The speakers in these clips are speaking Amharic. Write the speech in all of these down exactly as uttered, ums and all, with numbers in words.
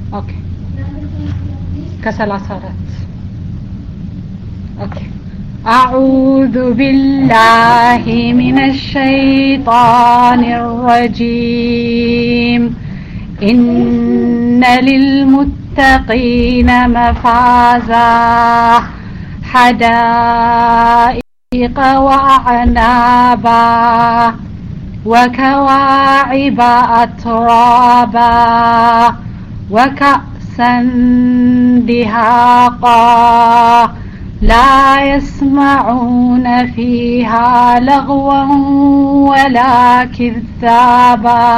اوكي كسلاسات اوكي أعوذ بالله من الشيطان الرجيم إن للمتقين مفازا حدائق وأعنابا وكواعب أترابا وكأسا دهاقا لا يسمعون فيها لغوا ولا كذابا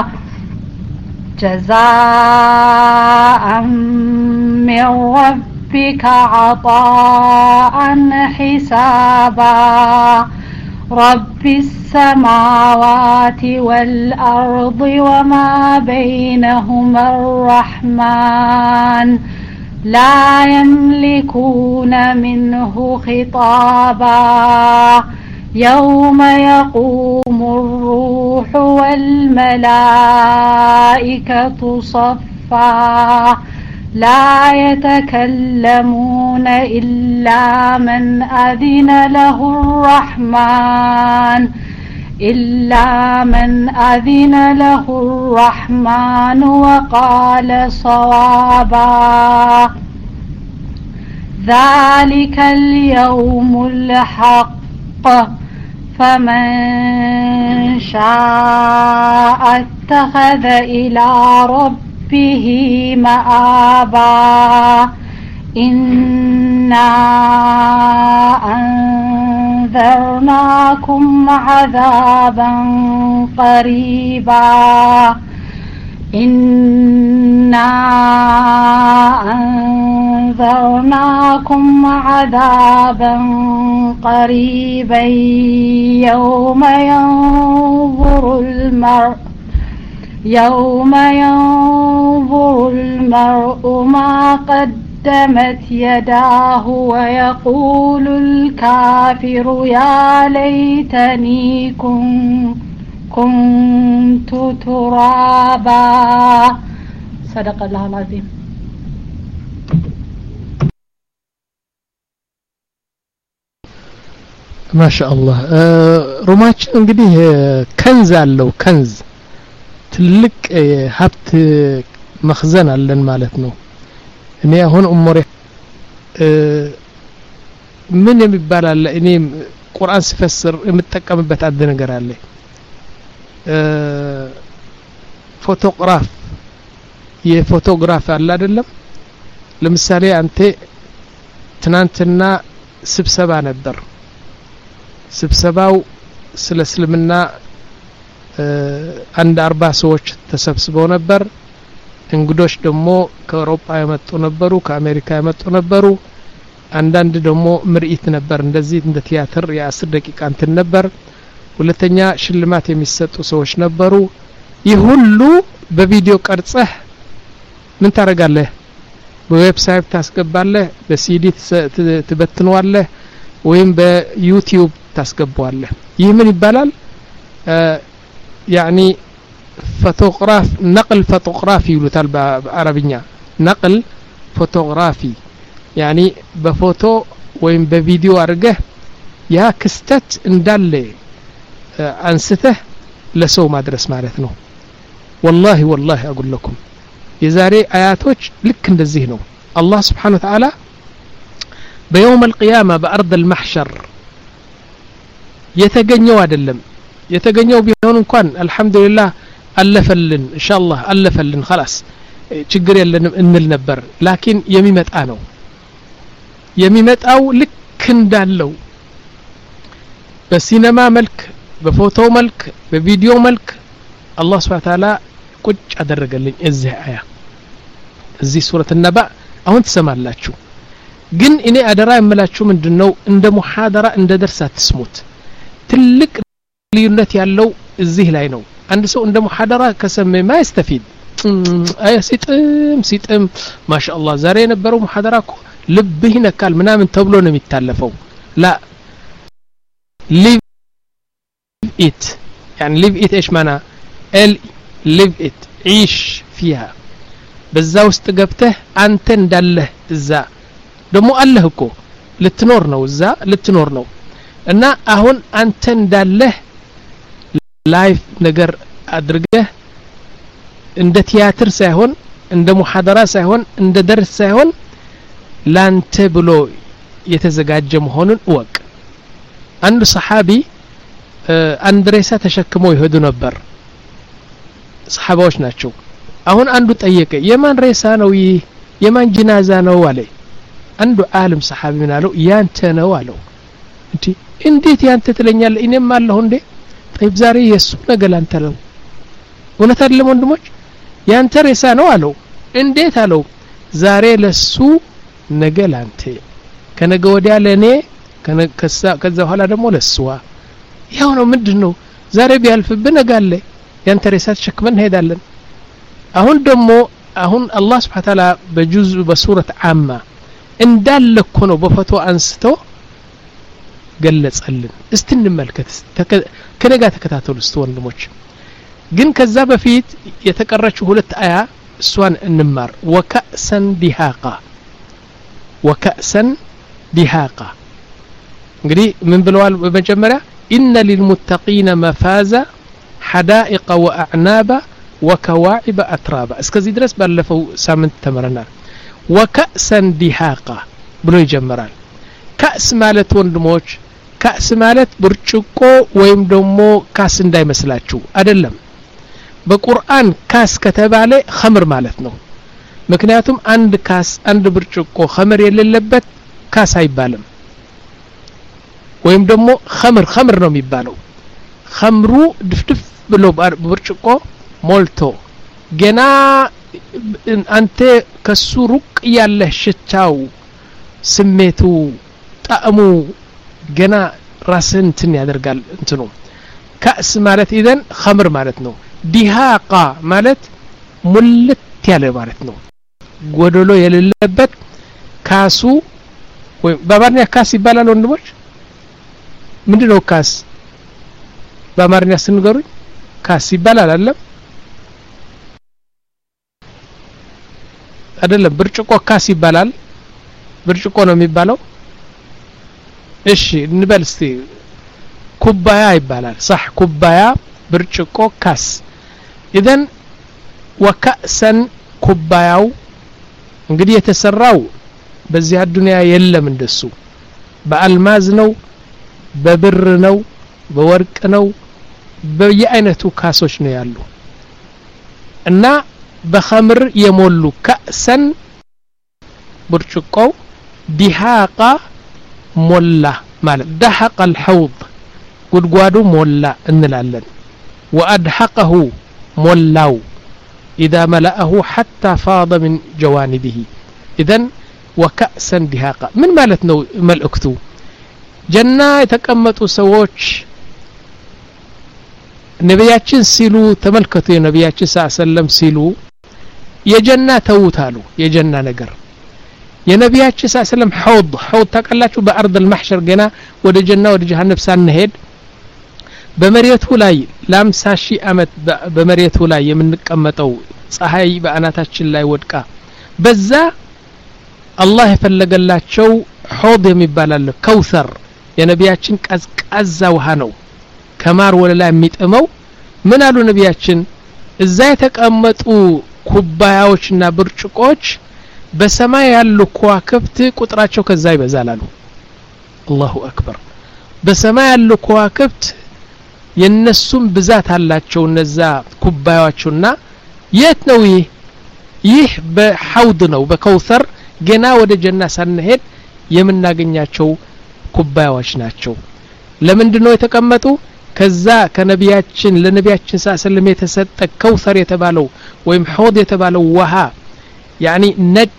جزاء من ربك عطاء حسابا رب السماوات والأرض وما بينهما الرحمن لا يملكون منه خطابا يوم يقوم الروح والملائكة صفا لا يتكلمون إلا من أذن له الرحمن إلا من أذن له الرحمن وقال صوابا ذلك اليوم الحق فمن شاء اتخذ إلى ربه مآبا إنا أنذرناكم عذابا قريبا إنا أنذرناكم عذابا قريبا يوم ينظر المرء يوم ينظر المرء ما قدمت يداه ويقول الكافر يا ليتني كنت كنت ترابا صدق الله العظيم ما شاء الله ሮማች እንግዲህ ከንዝ አለው ከንዝ ትልቅ ሀብት መخزን አለን ማለት ነው እኔ አሁን ኡመሬ ምን የሚባል አለ እኔ ቁርአን ሲፈስር የምጠቀምበት አንድ ነገር አለ ፎቶግራፍ የፎቶግራፍ አለ አይደለም ለምሳሌ አንተ ትናንትና ስብሰባ ነበር ስብሰባው ስለ እስልምና አንድ አርባ ሰዎች ተሰብስበው ነበር እንግዶች ደግሞ ከአውሮፓ የመጡ ነበሩ ከአሜሪካ የመጡ ነበሩ አንዳንድ ደግሞ ምርኢት ነበር እንደዚህ እንደ ቲያትር የ10 ደቂቃ እንትን ነበር ሁለተኛ ሽልማት የሚሰጡ ሰዎች ነበሩ ይህ ሁሉ በቪዲዮ ቀርጸህ ምን ታረጋለህ በዌብሳይት ታስገባለህ በሲዲ ትበትነዋለህ ወይም በዩቲዩብ ታስገባዋለህ ይህ ምን ይባላል يعني فوتوغراف نقل فوتوغرافي يقولوا بالعربية نقل فوتوغرافي يعني بفوتو وين بفيديو أرجه يا كستت اندالي أنسته لسو ما درس معناته والله والله أقول لكم يزاري آياتوش لك ندزينه الله سبحانه وتعالى بيوم القيامة بأرض المحشر يتجنوا أدلم يتجنوا بيهون كان الحمد لله ألفلن إن شاء الله ألفلن خلاص ችግር የለንም እንል ነበር ላኪን የሚመጣ ነው የሚመጣው ልክ እንዳለው በሲኔማ መልክ በፎቶ መልክ በቪዲዮ መልክ አላህ Subhanahu Ta'ala ቁጭ አደረገልኝ እዚህ አያ እዚህ ሱረት ነባ አሁን ትሰማላችሁ ግን እኔ አደራ የምላችሁ ምንድነው እንደ ሙሐደራ እንደ ደርስ አትስሙት ትልቅ ልዩነት ያለው እዚህ ላይ ነው አንድ ሰው እንደ ሙሐደራ ከሰመ ማይስተፊድ አይ ሲጥም ሲጥም ማሻአላህ ዛሬ የነበረው ሙሐደራ እኮ ልብህ ይነካል ምናምን ተብሎ ነው የሚታለፈው لا live it يعني live it ايش معنى ال live it عيش فيها በዛ ውስጥ ገብተህ አንተ እንዳለህ እዛ ደሞ አለህ እኮ ልትኖር ነው እዛ ልትኖር ነው እና አሁን አንተ እንዳለህ ላይፍ ነገር አድርገህ እንደ ቲያትር ሳይሆን እንደ ሙሐደራ ሳይሆን እንደ ደርስ ሳይሆን ላንተ ብሎ የተዘጋጀ መሆኑን ወቅ አንዱ ሰሃቢ አንድ ሬሳ ተሸክመው ይሄዱ ነበር ሰሃባዎች ናቸው አሁን አንዱ ጠየቀ የማን ሬሳ ነው ይህ የማን ጅናዛ ነው አለ አንዱ ዓለም ሰሃቢ ምን አለው ያንተ ነው አለው እንዴ እንዴት ያንተ ትለኛለህ እኔም አለሁ እንዴ طيب ዛሬ የሱ ነገር ላንተ ነው ወነት አይደለም ወንድሞች ያንተ ሬሳ ነው አለው እንዴት አለው ዛሬ ለሱ ነገ ላንተ ከነገ ወዲያ ለኔ ከዛ ከዛ በኋላ ደግሞ ለሱዋ ያው ነው ምንድነው ዛሬ ቢያልፍብን ነገ አለ ያንተ ሬሳ ተሸክመን ሄዳለን አሁን ደግሞ አሁን አላህ Subhanahu Ta'ala በጁዝ በሱረት አማ እንዳለ እኮ ነው በፎቶ አንስቶ ገለጸልን እስቲ እንመልከት ከነጋ ተከታተሉ እስቲ ወንድሞች ግን ከዛ በፊት የተቀረችው ሁለት አያ እሷን እንማር ወከእሰን ዲሃቃ ወከእሰን ዲሃቃ እንግዲህ ምን ብለዋል በመጀመሪያ ኢነ ሊልሙተቂነ መፋዛ حدائق وأعنابا وكواعب أترابا እስከዚህ ድረስ ባለፈው ሳምንት ተመረናል وكأسا دهاقا ብሎ ይጀምራል كأس ማለት ወንድሞች كأس ማለት ብርጭቆ ወይም ደግሞ ካስ እንዳይመስላችሁ አይደለም በቁርአን ካስ ከተባለ ኸምር ማለት ነው ምክንያቱም አንድ ካስ አንድ ብርጭቆ ኸምር የሌለበት ካስ አይባልም ወይም ደግሞ ኸምር ኸምር ነው የሚባለው ኸምሩ ድፍድፍ ብሎ ብርጭቆ ሞልቶ ገና አንተ ከሱ ሩቅ ያለህ ሽታው ስሜቱ ጣዕሙ ገና ራስን እንትን ያደርጋል እንትኑ ካስ ማለት ኢዘን ኸምር ማለት ነው ዲሃቃ ማለት ሙልት ያለ ማለት ነው ጎደሎ የሌለበት ካሱ ወይ በአማርኛ ካስ ይባላል ወንድሞች ምንድነው ካስ በአማርኛ ስንገሩኝ ካስ ይባላል አይደለም አይደለም ብርጭቆ ካስ ይባላል ብርጭቆ ነው የሚባለው እሺ እንበል እስቲ ኩባያ ይባላል صح ኩባያ ብርጭቆ ካስ ኢዘን ወከእሰን ኩባያው እንግዲህ የተሰራው በዚህ አዱንያ የለም እንደሱ በአልማዝ ነው በብር ነው በወርቅ ነው በየአይነቱ ካሶች ነው ያሉ እና በኸምር የሞሉ ከእሰን ብርጭቆው ዲሃቃ ሞላ ማለት دحق الحوض ጉድጓዱ ሞላ እንላለን وادحقه مولاو اذا ملأه حتى فاض من جوانبه اذن وكأسا دهاقا من ማለት ነው መልእክቱ ጀና የተቀመጡ ሰዎች ነብያችን ሲሉ ተመልከቱ የነብያችን ሰለም ሲሉ የጀና ተውታሉ የጀና ነገር የነብያችን ሰለም ሐውድ ሐውድ ተቀላችሁ በአርድ المحشر ገና ወደ ጀና ወደ ጀሃነም ሳንሄድ በመሬቱ ላይ ለአምሳ ሺህ አመት በመሬቱ ላይ የምንቀመጠው ፀሐይ በአናታችን ላይ ወድቃ በዛ አላህ የፈለገላቸው ሐውድ የሚባል አለ ከውሰር የነብያችን ቀዝቃዛ ውሃ ነው ከማር ወለላ የሚጥመው ምን አሉ ነብያችን እዛ የተቀመጡ ኩባያዎችና ብርጭቆች በሰማይ ያሉ ከዋክብት ቁጥራቸው ከዛ ይበዛል አሉ አላሁ አክበር በሰማይ ያሉ ከዋክብት የነሱም ብዛት አላቸው እነዛ ኩባያዎችና የት ነው ይህ ይህ በሐውድ ነው በከውሰር ገና ወደ ጀና ሳንሄድ የምናገኛቸው ኩባያዎች ናቸው ለምንድነው የተቀመጡ ከዛ ከነቢያችን ለነቢያችን ሰለላሁ የተሰጠ ከውሰር የተባለው ወይም ሐውድ የተባለው ውሃ ያኒ ነጭ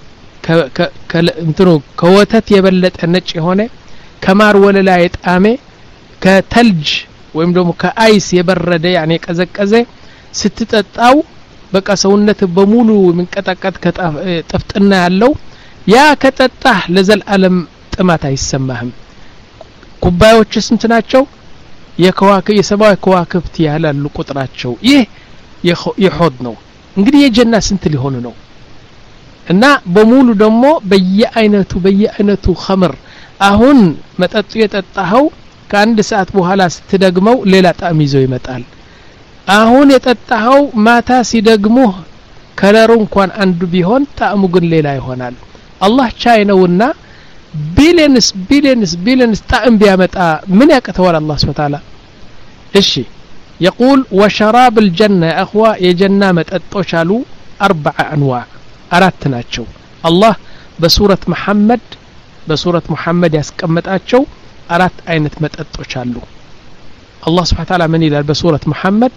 ከእንትኑ ከወተት የበለጠ ነጭ የሆነ ከማር ወለላ የጣመ ከተልጅ ወይም ደግሞ ከአይስ የበረደ ያኒ ቀዘቀዘ ስትጠጣው በቃ ሰውነት በሙሉ ምንቀጣቀጥ ከጥፍጥና ያለው ያ ከጠጣህ ለዘላለም ጥማት አይሰማህም ኩባዮች ስንት ናቸው የከዋክብ የሰማይ ከዋክብት ያህላሉ ቁጥራቸው ይህ የሆድ ነው እንግዲህ የጀና ስንት ሊሆኑ ነው እና በሙሉ ደግሞ በየአይነቱ በየአይነቱ ኸምር አሁን መጠጡ የጠጣኸው ከአንድ ሰዓት በኋላ ስትደግመው ሌላ ጣዕም ይዞ ይመጣል አሁን የጠጣኸው ማታ ሲደግሙህ ከለሩ እንኳን አንዱ ቢሆን ጣዕሙ ግን ሌላ ይሆናል አላህ ቻይ ነውና ቢሊየንስ ቢሊየንስ ቢሊየንስ ጣዕም ቢያመጣ ምን ያቀተዋል አላህ Subhanahu Wa Ta'ala እሺ يقول وشراب الجنة يا اخوة የጀና መጠጦች አሉ أربع انواع አራት ናቸው አላህ በሱረት መሐመድ በሱረት መሐመድ ያስቀመጣቸው አራት አይነት መጠጦች አሉ الله سبحانه وتعالى من ይላል በሱረት መሐመድ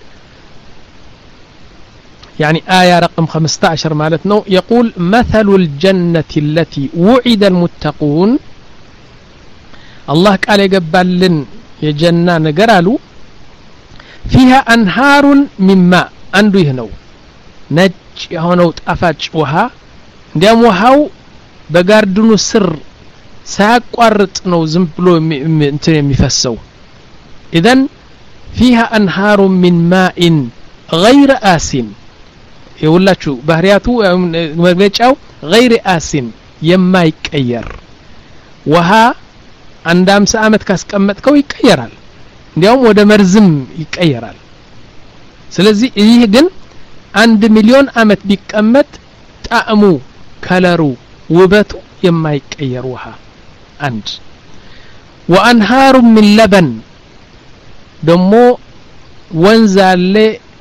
يعني آية رقم خمسة عشر مالتنا يقول مثل الجنة التي وعد المتقون الله قال يقبلن يجنة نقرالو فيها أنهار من ماء عنده يهنو نج يهونو تأفاج وها ديام وهاو بقاردنو سر ساقوارت نو زنبلو انتني مفسو إذن فيها أنهار من ماء غير آسن يقولاتشو بحرياتو مغلጫው غير آسن የማይቀየር ውሃ አንድ አምሳ አመት ካስቀመጥከው ይቀየራል እንዲያውም ወደ መርዝም ይቀየራል ስለዚህ ይህ ግን አንድ ሚሊዮን አመት ቢቀመጥ ጣዕሙ ከለሩ ውበቱ የማይቀየር ውሃ አንድ وأنهار من لبن ደሞ ወንዝ አለ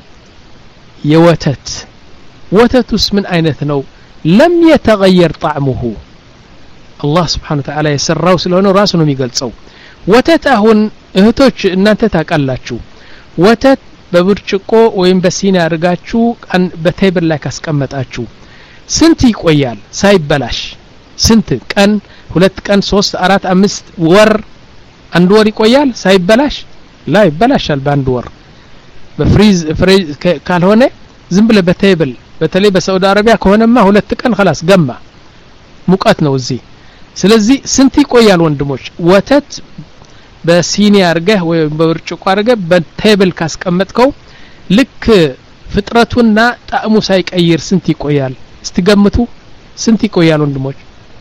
የወተት ወተቱስ ምን አይነት ነው لم يتغير طعمه الله سبحانه وتعالى يسراو ስለሆነ ራሱ ነው የሚገልጸው ወተት አሁን እህቶች እናንተ ታቃላችሁ ወተት በብርጭቆ ወይም በሲኒ አርጋችሁ በቴብል ላይ ካስቀመጣችሁ ስንት ይቆያል ሳይበላሽ ስንት ቀን ሁለት ቀን ሶስት አራት አምስት ወር አንድ ወር ይቆያል ሳይበላሽ لا ይበላሻል በአንድ ወር በፍሪዝ ፍሪዝ ካልሆነ ዝም ብለ በቴብል በተለይ በሳውዲ አረቢያ ከሆነማ ሁለት ቀን خلاص ገማ ሙቀት ነው እዚህ ስለዚህ ስንት ይቆያል ወንድሞች ወተት በሲኒ አርገህ ወይ በብርጭቆ አርገህ በቴብል ካስቀመጥከው ልክ ፍጥረቱና ጣዕሙ ሳይቀይር ስንት ይቆያል እስቲገምቱ ስንት ይቆያል ወንድሞች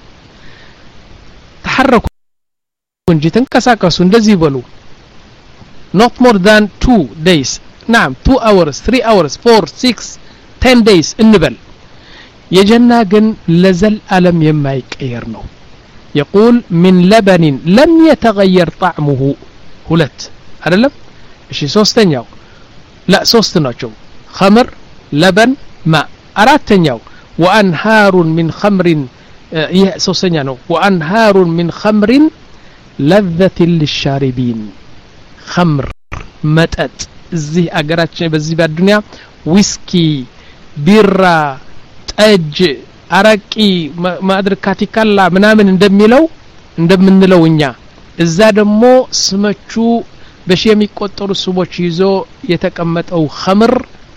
ተሐረኩ እንጂ ተንቀሳቀሱ እንደዚህ ይበሉ not more than two days نعم two hours three hours four six ten days እንበል የጀና ግን ለዘል ዓለም የማይቀየር ነው يقول من لبن لم يتغير طعمه ሁለት አይደለም እሺ ሶስተኛው لا ሶስት ናቸው خمر لبن ماء አራተኛው وانهار من خمر ይህ ሶስተኛ ነው وانهار من خمر لذة للشاربين خمر መጠጥ እዚህ አገራችን በዚህ በዱንያ ዊስኪ ቢራ ጠጅ አረቂ ማድር ካቲካላ ምናምን እንደሚለው እንደምንለው እኛ እዛ ደግሞ ስመቹ በሺ የሚቆጠሩ ስሞች ይዞ የተቀመጠው خمر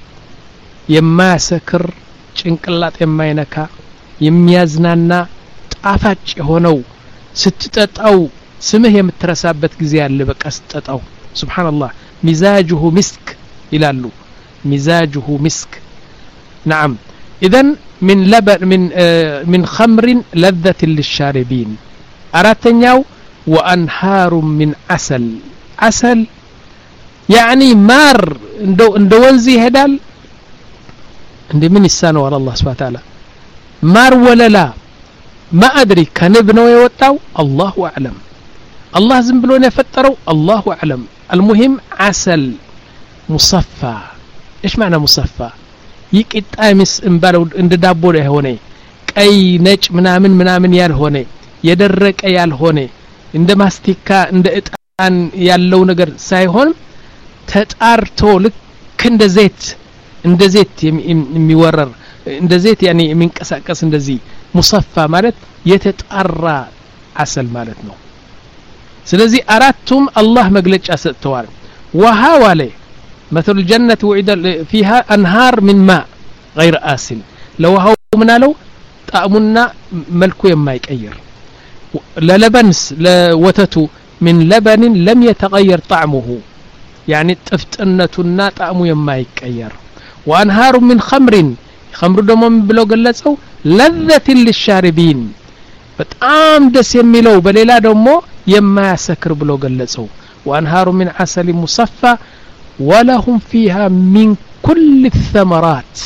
የማያሰክር ጭንቅላት የማይነካ የሚያዝናና ጣፋጭ የሆነው ስትጠጣው ስምህ የምትረሳበት ጊዜ ያለ በቃ ስትጠጣው ሱብሃንአላህ مزاجه مسك ይላሉ مزاجه مسك نعم اذن من لبن من آه من خمر لذة للشاربين اراتኛው وانهار من عسل عسل يعني مار እንደው እንደ ወንዝ ይሄዳል እንደ ምን ይሳነው الله سبحانه وتعالى مار ወለላ ما ادري ከንብ ነው የወጣው الله اعلم الله ዝም ብሎ ነው የፈጠረው الله اعلم المهم عسل مصفى ايش معنى مصفى يقطامس እንባለው እንደ ዳቦ ያልሆነ ቀይ ነጭ ምናምን ምናምን ያልሆነ የደረቀ ያልሆነ እንደ ማስቲካ እንደ እጣን ያለው ነገር ሳይሆን ተጣርቶ ልክ እንደ ዘይት እንደ ዘይት የሚወረር እንደ ዘይት يعني የሚንቀሳቀስ እንደዚህ مصفى ማለት የተጣራ عسل ማለት ነው ስለዚህ አራቱም አላህ መግለጫ ሰጥተዋል وها وله مثل الجنة وعد فيها أنهار من ماء غير آسن لو هو منالو طعمنا ملكو يمايقير للبنس لوتتو من لبن لم يتغير طعمه يعني طفتنتنا طعمه يمايقير وأنهار من خمر خمر دمو بلو ገለጸው لذة للشاربين በጣም ደስ የሚለው በሌላ ደግሞ የማያሰክር ብሎ ገለጸው وانهار من عسل مصفى ولهم فيها من كل الثمرات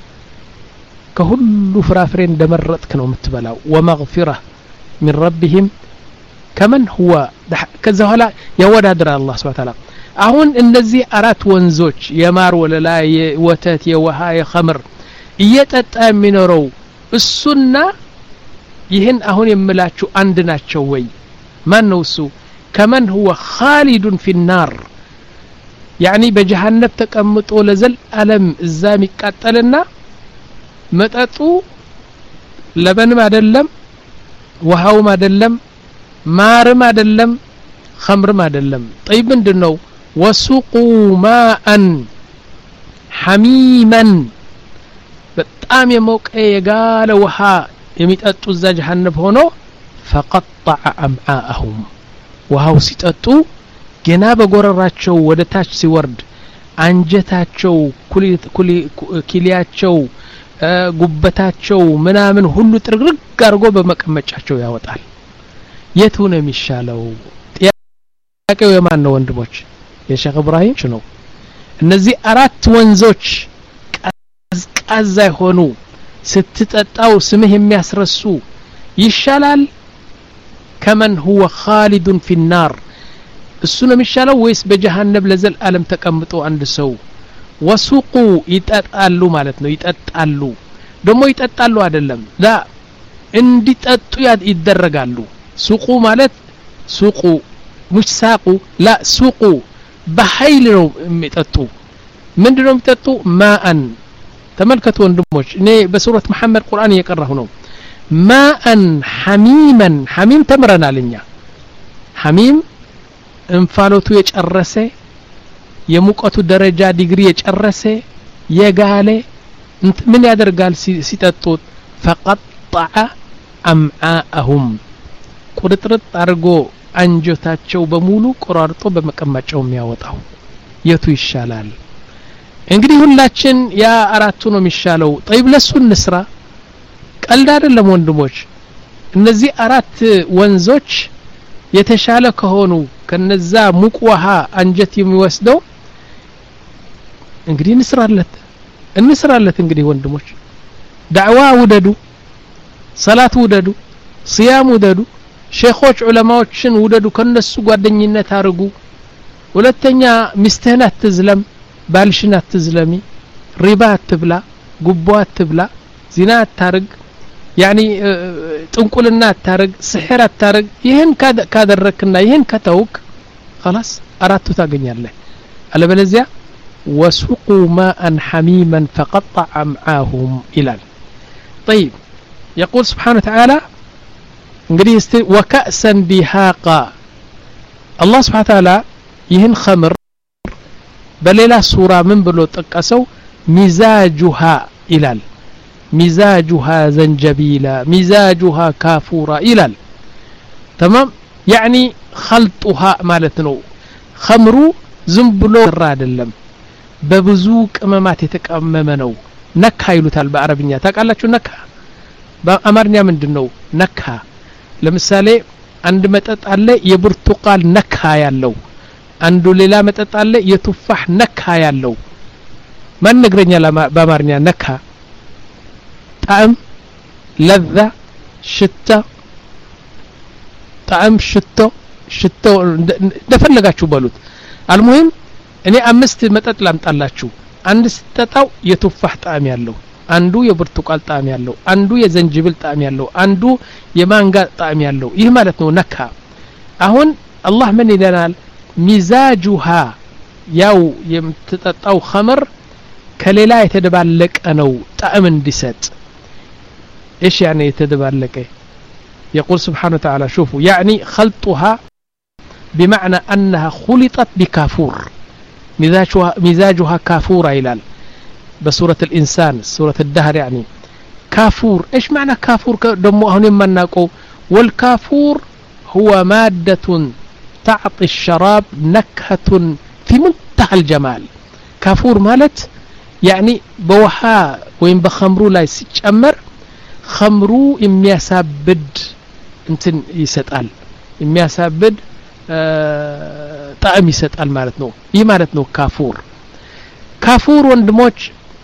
كهل فرافرين دمرتك ነው የምትበላው ومغفرة من ربهم كمن هو كذا هلا يودادر الله سبحانه وتعالى አሁን እነዚህ አራት ወንዞች የማር ወለላ የወተት የውሃ የኸምር እየጠጣ የሚኖረው እሱና ይህን አሁን የምላችሁ አንድ ናቸው ወይ ማን ነው እሱ كمن هو خالد في النار يعني بجهنم ተቀምጦ ለዘል ዓለም እዛም ይቃጠልና መጠጡ ለበንም አይደለም ውሃውም አይደለም ማርም አይደለም ኸምርም አይደለም طيب ምንድነው وسقوا ماء حميما በጣም የሞቀ የጋለ ውሃ የሚጠጡ እዛ ጀሃነም ሆኖ فقطع امعاءهم ውሃው ሲጠጡ ገና በጎረራቸው ወደ ታች ሲወርድ አንጀታቸው ኩሊያቸው ጉበታቸው ምናምን ሁሉ ጥርግርግ አርጎ በመቀመጫቸው ያወጣል የቱ ነው የሚሻለው ጥያቄው የማን ነው ወንድሞች የሼክ ኢብራሂም ነው እነዚህ አራት ወንዞች ቀዝቃዛ ሆኑ ስትጠጣው ስምህ የሚያስረሱ ይሻላል كمن هو خالد في النار እሱ ነው የሚሻለው ወይስ በጀሃነም ለዘል ዓለም ተቀምጦ አንድ ሰው ወሱቁ ይጠጣሉ ማለት ነው ይጠጣሉ ደሞ ይጠጣሉ አይደለም ላ እንዲጠጡ ይደረጋሉ ሱቁ ማለት ሱቁ مش ሳቁ ላ ሱቁ በኃይል ነው የሚጠጡ ምንድነው የሚጠጡ ማአን ተመልከቱ ወንድሞች እኔ በሱረት መሐመድ ቁርአን እየቀራሁ ነው ማአን ሐሚመን ሐሚም ተምረናልኛ ሐሚም እንፋሎቱ የጨረሰ የሙቀቱ ደረጃ ዲግሪ የጨረሰ የጋለ ምን ያደርጋል ሲጠጡት فقطع امعاءهم ቁርጥርጥ አርጎ አንጀታቸው በሙሉ ቆራርጦ በመቀመጫው የሚያወጣው የቱ ይሻላል እንግዲህ ሁላችን ያ አራቱ ነው የሚሻለው طيب ለሱ እንስራ ቀልድ አይደለም ወንድሞች እነዚህ አራት ወንዞች የተሻለ ከሆኑ ከነዛ ሙቅ ውሃ አንጀት የሚወስደው እንግዲህ እንስራለት እንስራለት እንግዲህ ወንድሞች ዳዕዋ ውደዱ ሰላት ውደዱ ሲያም ውደዱ ሼኾች ዑለማዎችን ውደዱ ከነሱ ጓደኝነት አርጉ ሁለተኛ ሚስትህን አትዝለም ባልሽን አትዝለሚ ሪባ አትብላ ጉቦ አትብላ ዚና አታርግ يعني ጥንቁልና አታርግ ስሕር አታርግ ይሄን ካደረክና ይሄን ከተውክ خلاص አራቱ ታገኛለህ አለበለዚያ وسقوا ماء حميما فقطع امعاهم الى طيب يقول سبحانه وتعالى እንግዲህ وكأسا دهاقا الله سبحانه وتعالى ይህን خمر በሌላ ሱራ ምን ብሎ ጠቀሰው مزاجها ይላል مزاجها زنجبيلا مزاجها كافورا إلى تمام يعني خلطها مالتنو خمرو زنبلو راد اللم ببزوك أمامات يتكأممنو نكها يلوتال بعربية تاكالاتشو نكها بأمرنيا من دنو نكها لمثالي عند متتعلي يبرتقال نكها يالو عندو للا متتعلي يتفح نكها يالو من نقرنيا بأمرنيا نكها طعم لذة شتة طعم شتو شتو دفلقاچو بلوت المهم እኔ አምስት መጠጥ ላምጣላችሁ አንድ ስተጣው የቱፋህ ጣዕም ያለው አንዱ የብርቱካን ጣዕም ያለው አንዱ የዘንጅብል ጣዕም ያለው አንዱ የማንጋ ጣዕም ያለው ይህ ማለት ነው ነካ አሁን አላህ ምን ይለናል ሚዛጁሃ ያው የምትጠጣው ኸመር ከሌላ የተደባለቀ ነው ጣዕም እንዲሰጥ ايش يعني يتدبلك يقول سبحانه وتعالى شوفوا يعني خلطها بمعنى انها خلطت بكافور مزاجها مزاجها كافور إلى بسورة الإنسان سورة الدهر يعني كافور ايش معنى كافور دمو هون ما نقول والكافور هو مادة تعطي الشراب نكهة في منتهى الجمال كافور مالت يعني بوحا وين بخمرو لا ሲጨመር خمሩ የሚያሳብድ እንትን ይሰጣል የሚያሳብድ ጣዕም ይሰጣል ማለት ነው ይህ ማለት ነው ካፉር ካፉር ወንድሞች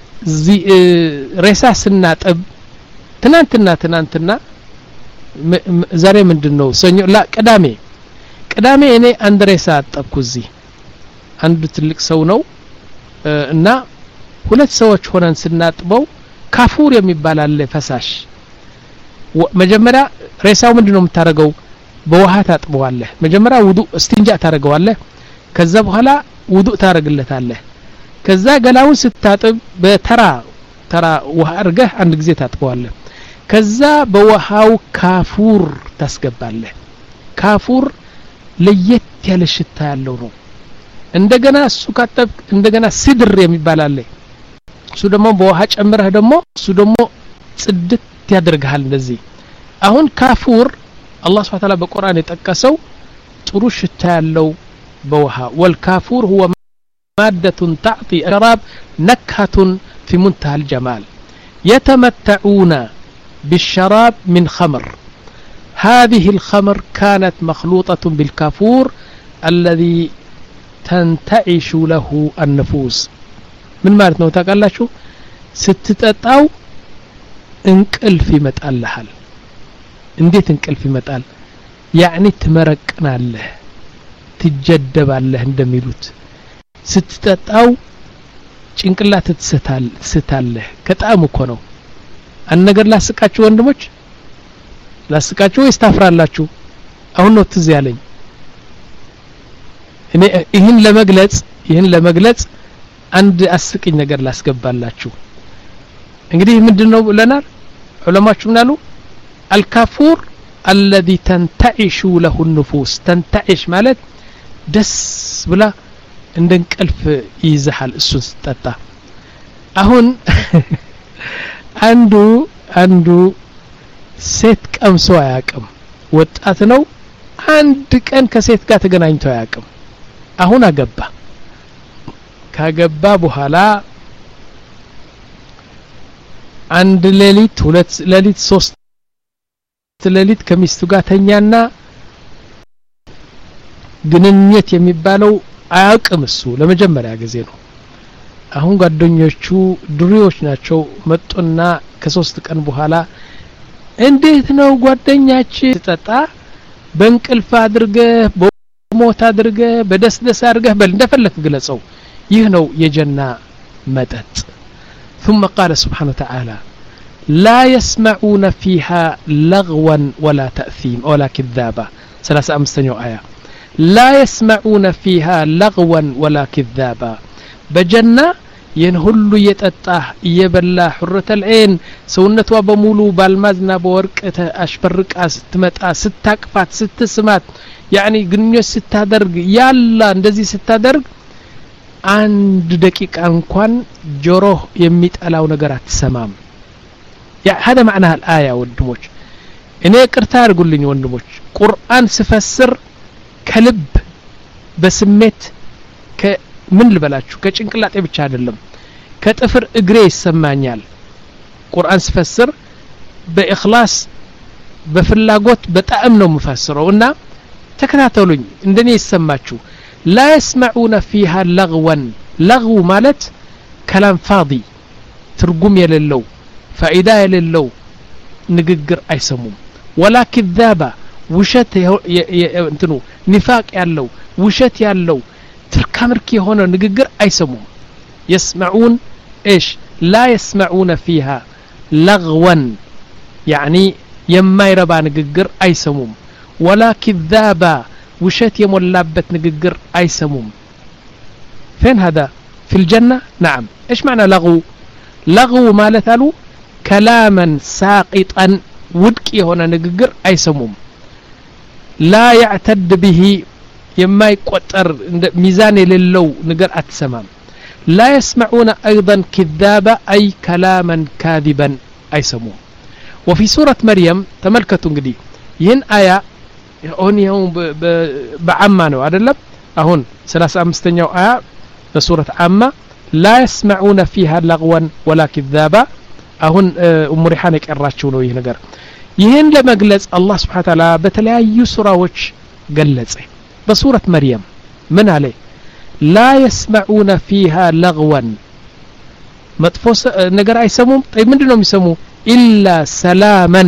ሬሳ ስናጥብ ትናንትና ትናንትና ዛሬ ምንድነው ሰኞ ላ ቅዳሜ ቅዳሜ እኔ አንድ ሬሳ አጠብኩ እዚህ አንድ ትልቅ ሰው ነው እና ሁለት ሰዎች ሆነን ስናጥበው ካፉር የሚባል አለ ፈሳሽ መጀመሪያ ሬሳው ምንድነው የምታረገው በውሃ ታጥበዋለህ መጀመሪያ ውዱ እስቲንጃ ታረጋዋለህ ከዛ በኋላ ውዱ ታረግለታለህ ከዛ ገላውን ስታጥብ በተራ ተራ ውሃ አርገህ አንድ ጊዜ ታጥበዋለህ ከዛ በውሃው ካፉር ታስገባለህ ካፉር ለየት ያለ ሽታ ያለው ነው እንደገና እሱ ካጠብ እንደገና ሲድር የሚባል አለ እሱ ደግሞ በውሃ ጨምረህ ደግሞ እሱ ደግሞ ጽድት ያደርጋል እንደዚህ አሁን ካፉር አላህ Subhanahu Wa Ta'ala በቁርአን የጠቀሰው ጥሩ ሽታ ያለው በውሃ والكافور هو مادة تعطي شراب نكهة في منتهى الجمال يتمتعون بالشراب من خمر هذه الخمر كانت مخلوطة بالكافور الذي تنتعش له النفوس من ማለት ነው ታውቃላችሁ ስትጠጣው እንቅልፍ ይመጣልሃል እንዴት እንቅልፍ ይመጣል يعني ትመረቅናለህ ትጀደባለህ እንደሚሉት ስትጠጣው ጭንቅላት ትሰታል ትሰታለህ ከጣም እኮ ነው አንድ ነገር ላስቃችሁ ወንድሞች ላስቃችሁ ወይስ ታፍራላችሁ አሁን ነው ትዝ ያለኝ እኔ ይህን ለመግለጽ ይህን ለመግለጽ አንድ አስቂኝ ነገር ላስገባላችሁ እንግዲህ ምንድነው ብለናል ዑለማዎቹ ምናሉ الكافور الذي تنتعش له النفوس تنتعش ማለት ደስ ብላ እንደንቀልፍ ይዘሃል እሱ ስጠጣ አሁን አንዱ አንዱ ሴት ቀምሶ አያውቅም ወጣት ነው አንድ ቀን ከሴት ጋር ተገናኝቶ አያውቅም አሁን አገባ ካገባ በኋላ አንድ ሌሊት ሁለት ሌሊት ሶስት ሌሊት ከሚስቱ ጋር ተኛና ግንኙነት የሚባለው አያውቅም እሱ ለመጀመሪያ ጊዜ ነው አሁን ጓደኞቹ ድሪዎች ናቸው መጡና ከሶስት ቀን በኋላ እንዴት ነው ጓደኛችን ተጣጣ በእንቅልፍ አድርገህ በሞት አድርገህ በደስደስ አድርገህ በል እንደፈለክ ግለጸው ይህ ነው የጀና መጠጥ ثم قال سبحانه وتعالى لا يسمعون فيها لغوا ولا تأثيم ولا كذابة ثلاثة أمستنيو آية لا يسمعون فيها لغوا ولا كذابة بجنة ينهل يتأتاه يبلا حرة العين سونتوا بمولو بالمازنا بورك أشبرك ستمتا ستاكفات ست سمات يعني قنيو ستا درق يالا اندزي ستا درق عند دقيق انكوان جروه يميت ألاو نقرات سمام يعني هذا معناها الآية والدموج إنه كرتار قول لي والدموج قرآن سفسر كلب بسميت ك من البلاتشو كچنقلات ብቻ አይደለም ከጥፍር እግሬ ይሰማኛል ቁርአን ሲፈስር በእخلاص በፍላጎት በጣም ነው መፈስረውና ተከታተሉኝ እንደኔ ይሰማችሁ لا يسمعون فيها لغوا لغو ማለት كلام فاضي ትርጉም የሌለው فائده የሌለው ንግግር አይሰሙም ولا كذابة ውሸት እንትኑ ንፋቅ ያለው ውሸት ያለው تركامرك هنا نججر أيسمون يسمعون إيش لا يسمعون فيها لغوا يعني يما يربا نججر أيسمون ولا كذابا وشت يملابت نججر أيسمون فين هذا في الجنة نعم إيش معنى لغو لغو ما لثالو كلاما ساقطا ودكي هنا نججر أيسمون لا يعتد به يما يقطر ميزان للو نقر أتسمام لا يسمعون أيضا كذابة أي كلاما كاذبا أي سموه وفي سورة مريم تملكتون قدي ين آية هون يوم بعمانو عدلب أهون ثلاثة أمستنيو آية بسورة عامة لا يسمعون فيها لغوا ولا كذابا አሁን ኡሙ ሪሃን የቀራቸው ነው ይሄ ነገር ይሄን ለመግለጽ አላህ Subhanahu Wa Ta'ala በተለያዩ ሱራዎች ገለጸ በሱረት መርየም ምን አለ لا يسمعون فيها لغوا መጥፎ ነገር አይሰሙም طيب ምንድነው የሚሰሙ إلا سلاما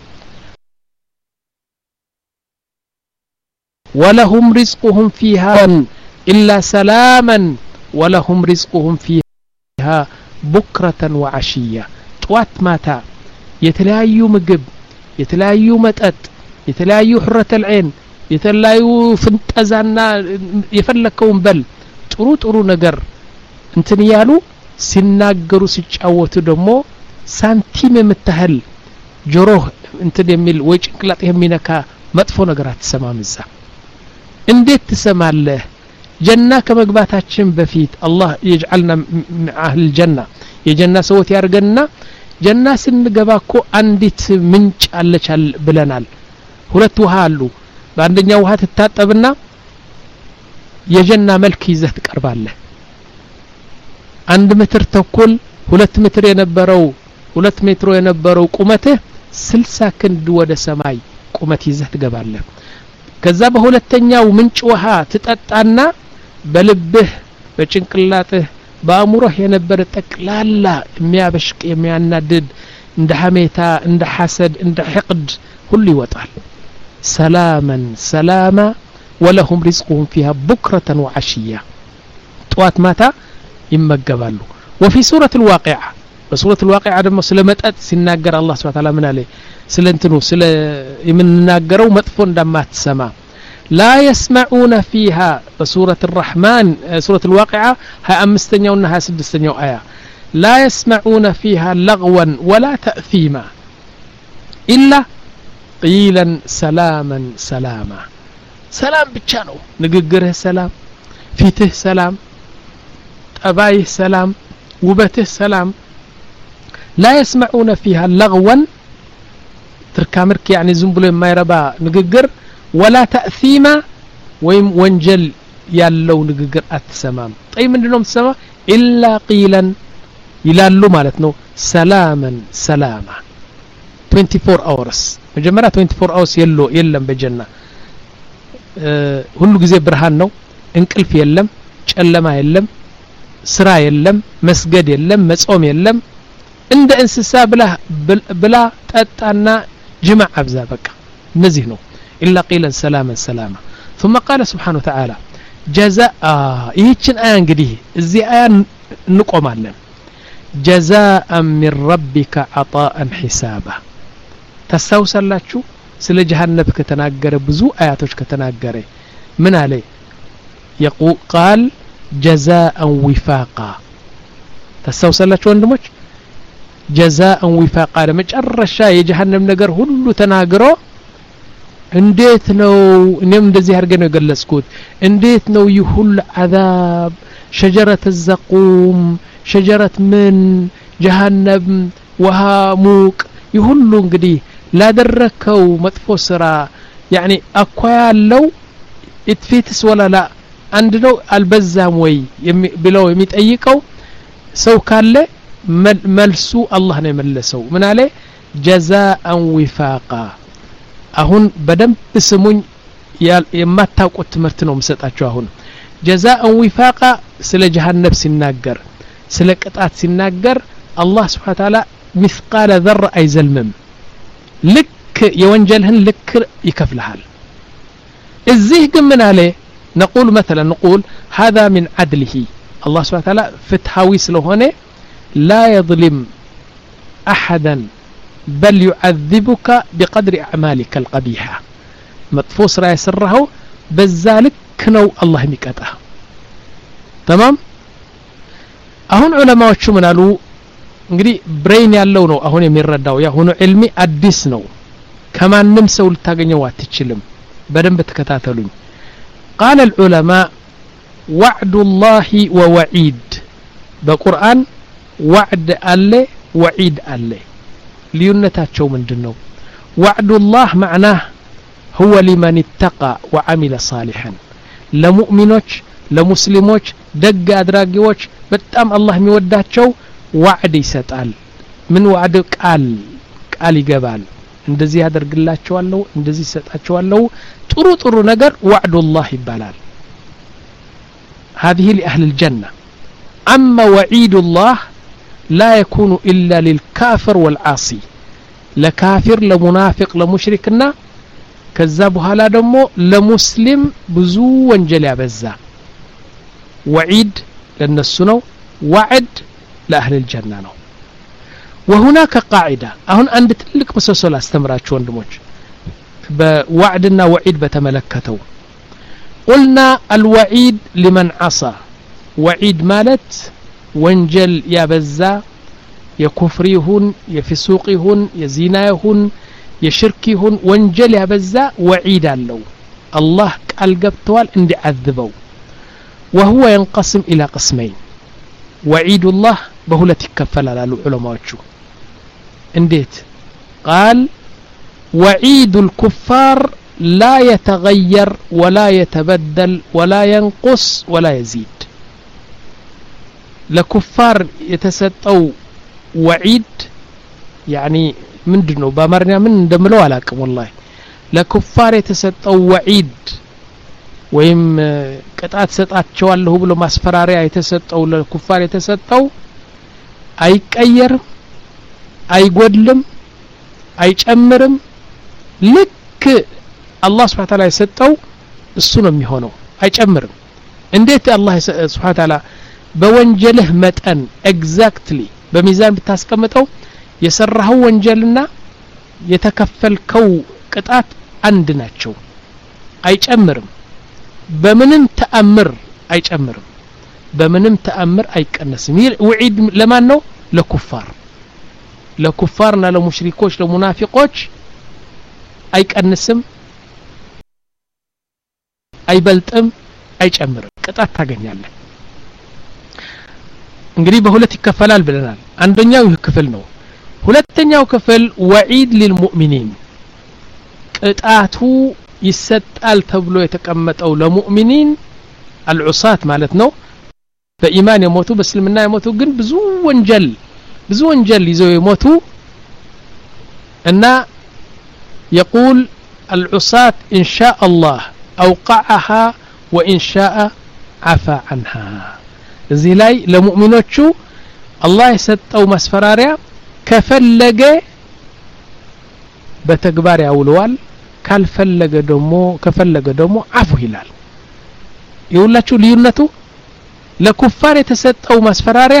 ولهم رزقهم فيها إلا سلاما ولهم رزقهم فيها بكرة وعشية طوات ماتا يتلايو مقب يتلايو متأت يتلايو حرة العين يتلايو فنتزانا يفلكون بل ጥሩ ጥሩ ነገር እንትን ያሉ ሲናገሩ ሲጫወቱ ደግሞ ሳንቲም የምታህል ጆሮ እንትን የሚል ወይ ጭንቅላት የሚነካ መጥፎ ነገር አትሰማም እዛ እንዴት ትሰማለህ ጀና ከመግባታችን በፊት አላህ ይجعلنا አህል ጀና የጀና ሰዎች ያርገና ጀና ስንገባኮ አንዲት ምንጭ አለች ብለናል ሁለት ውሃ አሉ በአንደኛው ውሃ ተታጠብና የጀና መልክ ይዘህ ትቀርባለህ አንድ ሜትር ተኩል ሁለት ሜትር የነበረው ሁለት ሜትር የነበረው ቁመትህ ስልሳ ክንድ ወደ ሰማይ ቁመት ይዘህ ትገባለህ ከዛ በሁለተኛው ምንጭ ውሃ ትጠጣና በልብህ በጭንቅላትህ በአእምሮህ የነበረ ጠቅላላ የሚያበሽቅ የሚያናድድ እንደ ሐሜታ እንደ ሐሰድ እንደ ሕቅድ ሁሉ ይወጣል ሰላማን ሰላማ ولهم رزقهم فيها بكرة وعشية طوات ماتا يمجبالو وفي سورة الواقعة بسورة الواقعة دم سلمت سنناجر الله سبحانه وتعالى من عليه سلنتنو سل من ناجروا مدفون دمات السماء لا يسمعون فيها بسورة الرحمن سورة الواقعة ها أمستنيا ونها سدستنيا آية لا يسمعون فيها لغوا ولا تأثيما إلا قيلا سلاما سلاما سلام ብቻ ነው ንግግርህ ሰላም ፊትህ ሰላም ጠባይህ ሰላም ውበትህ ሰላም لا يسمعون فيها لغوا تركامرك يعني ዝም ብሎ የማይረባ ንግግር ولا تأثيما ወይም ወንጀል ያለው ንግግር አትሰማም طيب ምንድነው የምትሰማ إلا قيلا ይላሉ ማለት ነው سلاما سلاما twenty-four hours መጀመሪያ twenty-four hours የሎ የለም በጀና ሁሉ ጊዜ ብርሃን ነው እንቅልፍ የለም ጨለማ የለም ስራ የለም መስገድ የለም መጾም የለም እንደ እንስሳ ብላ ብላ ጠጣና ጅማዕ አብዛ በቃ እነዚህ ነው إلا قيلا سلاما سلاما ثم قال سبحانه وتعالى جزاء ይህችን አያ እንግዲህ እዚህ አያ እንቆማለን جزاء من ربك عطاء حسابا ተሳውሳላችሁ ስለ ጀሃነም ከተናገረ ብዙ አያቶች ከተናገረ ምን አለ يقول قال جزاء وفاقا ተሳውሳላችሁ ወንድሞች جزاء وفاقا ለመጨረሻ የጀሃነም ነገር ሁሉ ተናግሮ እንዴት ነው እኔም እንደዚህ አድርገ ነው ገለጽኩት እንዴት ነው ይሁል عذاب شجرة الزقوم شجرة من جهنم وهاموك ይሁሉ እንግዲህ لا دركوا مطفو سرا يعني أقوى لو اتفيتس ولا لا عندنا البزام وي بلو يميت أيكو سو كالي ملسو الله نملسو من عليه جزاء وفاقا أهون بدم بسمون يما تاوكو تمرتنو مسطاچو أهون جزاء وفاقا سل جهنم سنناجر سل قطعات سنناجر الله سبحانه وتعالى مثقال ذرة أي زلمم لك يوانجلهن لك يكفلها الزيه من عليه نقول مثلا نقول هذا من عدله الله سبحانه وتعالى فتحاوي سلوهنه لا يظلم أحدا بل يعذبك بقدر أعمالك القبيحة مطفوس رأي سره بذلك كنو الله مكته تمام أهون علماء شو منالو እንግዲህ ብሬን ያለው ነው አሁን የሚረዳው ያሁኑ ዒልሚ አዲስ ነው ከማንም ሰው ልታገኘው አትችልም በደንብ ተከታተሉኝ قال العلماء وعد الله ووعيد በቁርአን وعد አለ وعيد አለ ልዩነታቸው ምንድነው وعد الله معناه هو لمن اتقى وعمل صالحا ለሙእሚኖች ለሙስሊሞች ደግ አድራጊዎች በጣም አላህ የሚወዳቸው ወዕድ ይሰጣል ምን ወዕድ ቃል ቃል ይገባል እንደዚህ ያደርግላቸዋለሁ እንደዚህ ይሰጣቸዋለሁ ጥሩ ጥሩ ነገር ወዕዱላህ ይባላል هذه لأهل الجنة أما وعيد الله لا يكون إلا للكافر والعاصي لكافر لمنافق لمشركنا كذابها لا دمو لمسلم بزو وانجل يبزا وعيد للنسنو وعد لأهل الجنة نو. وهناك قاعدة أهون عند تلك مسلسل استمرات شو عندموش بوعدنا وعيد بتملكته قلنا الوعيد لمن عصى وعيد مالت وانجل يبزا يكفريهن يفسوقهن يزيناهن يشركهن وانجل يبزا وعيد له الله قال قبتوال اندي عذبوا وهو ينقسم إلى قسمين وعيد الله بهلة كفل على العلماء شو انديت قال وعيد الكفار لا يتغير ولا يتبدل ولا ينقص ولا يزيد لكفار يتسطوا وعيد يعني من دنو بامرنا من دملو علاكم والله لكفار يتسطوا وعيد ويم قطعت ሰጣቸዋለሁ ብሎ ማስፈራሪያ የተሰጠው ለኩፋር የተሰጠው አይቀየርም አይጎድልም አይጨምርም ልክ አላህ Subhanahu Ta'ala የሰጠው እሱ ነው የሚሆነው አይጨምርም እንዴት አላህ Subhanahu Ta'ala በወንጀልህ መጠን ኤግዛክትሊ በሚዛን ብታስቀምጠው የሰራው ወንጀልና የተከፈልከው ቅጣት አንድ ናቸው አይጨምርም በምንም ተአምር አይጨምርም በምንም ተአምር አይቀነስም ወዒድ ለማን ነው ለኩፋር ለኩፋርና ለሙሽሪኮች ለሙናፊቆች አይቀንስም አይበልጥም አይጨምርም ቅጣት ታገኛለህ እንግዲህ በሁለት ይከፈላል ብለናል አንደኛው ይህ ክፍል ነው ሁለተኛው ክፍል ወዒድ للمؤمنين ቅጣቱ ይሰጣል ተብሎ የተቀመጠው ለሙእሚኒን العصات ማለት ነው በኢማን የሞቱ በእስልምና የሞቱ ግን ብዙ ወንጀል ብዙ ወንጀል ይዘው የሞቱ እና يقول العصات إن شاء الله أوقعها وإن شاء عفا عنها እዚህ ላይ ለሙእሚኖቹ አላህ የሰጠው ማስፈራሪያ ከፈለገ በተግባር ያውለዋል ካልፈለገ ደግሞ ከፈለገ ደግሞ አፉ ይላል ይውላችሁ ልዩነቱ ለኩፋር የተሰጠው ማስፈራሪያ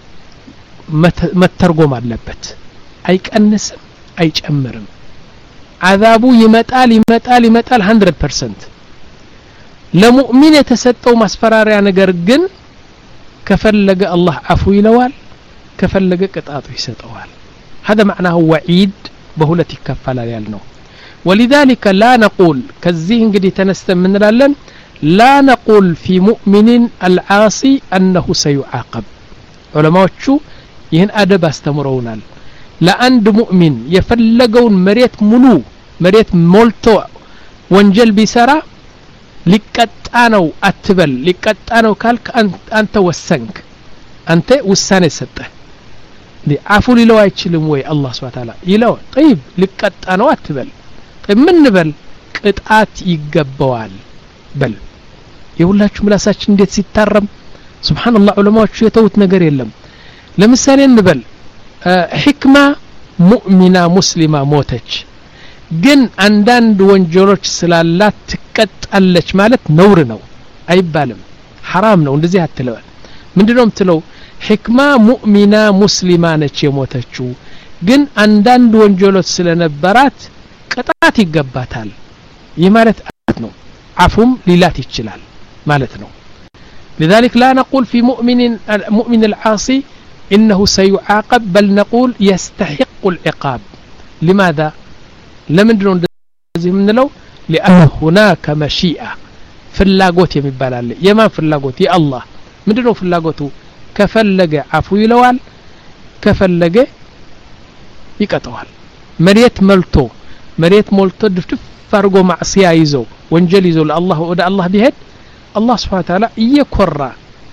መተርጎም አለበት አይቀንስም አይጨምርም አዛቡ ይመጣል ይመጣል ይመጣል መቶ ፐርሰንት ለሙእሚን የተሰጠው ማስፈራሪያ ነገር ግን ከፈለገ አላህ አፉ ይለዋል ከፈለገ ቅጣቱ ይሰጠዋል هذا معناه وعيد በሁለት ይከፈላል ያልነው ولذلك لا نقول كذي እንግዲህ ተነስተን ምን እንላለን لا نقول في مؤمن العاصي أنه سيعاقب علماءዎቹ ይህን አደብ አስተምረውናል ለአንድ ሙእሚን የፈለገውን መሬት ሙሉ መሬት ሞልቶ ወንጀል ቢሰራ ሊቀጣ ነው አትበል ሊቀጣ ነው ካልክ አንተ ወሰንክ አንተ ውሳኔ ሰጠህ ሊአፉ ሊለው አይችልም ወይ አላህ Subhanahu Ta'ala ይለው طيب ሊቀጣ ነው አትበል ምን በል ቅጣት ይገባዋል በል የሁላችሁ ምላሳችን እንዴት ሲታረም ሱብሃንአላህ ዑለማዎቹ የተውት ነገር የለም ለምሳሌ እንበል ህክማ ሙእሚና ሙስሊማ ሞተች ግን አንዳንድ ወንጀሎች ስላላት ትቀጣለች ማለት ነውር ነው አይባልም حرام ነው እንደዚህ አትለው ምንድነው የምትለው ህክማ ሙእሚና ሙስሊማ ነች የሞተችው ግን አንዳንድ ወንጀሎች ስለነበራት ቅጣት ይገባታል ይህ ማለት ነው አፉም ሊላት ይችላል ማለት ነው لذلك لا نقول في مؤمن المؤمن العاصي إنه سيعاقب بل نقول يستحق العقاب لماذا لمن دون እንደዚህ ምንለው لأن هناك مشيئة ፍላጎት የሚባል አለ የማን ፍላጎት የአላህ ምንድነው ፍላጎቱ ከፈለገ አፉ ይለዋል ከፈለገ ይቀጣዋል መሬት መልቶ መሬት ሞልቶ ድፍድፍ አርጎ ማዕሲያ ይዞ ወንጀል ይዞ ለአላህ ወደ አላህ ቢሄድ አላህ Subhanahu Ta'ala እየኮራ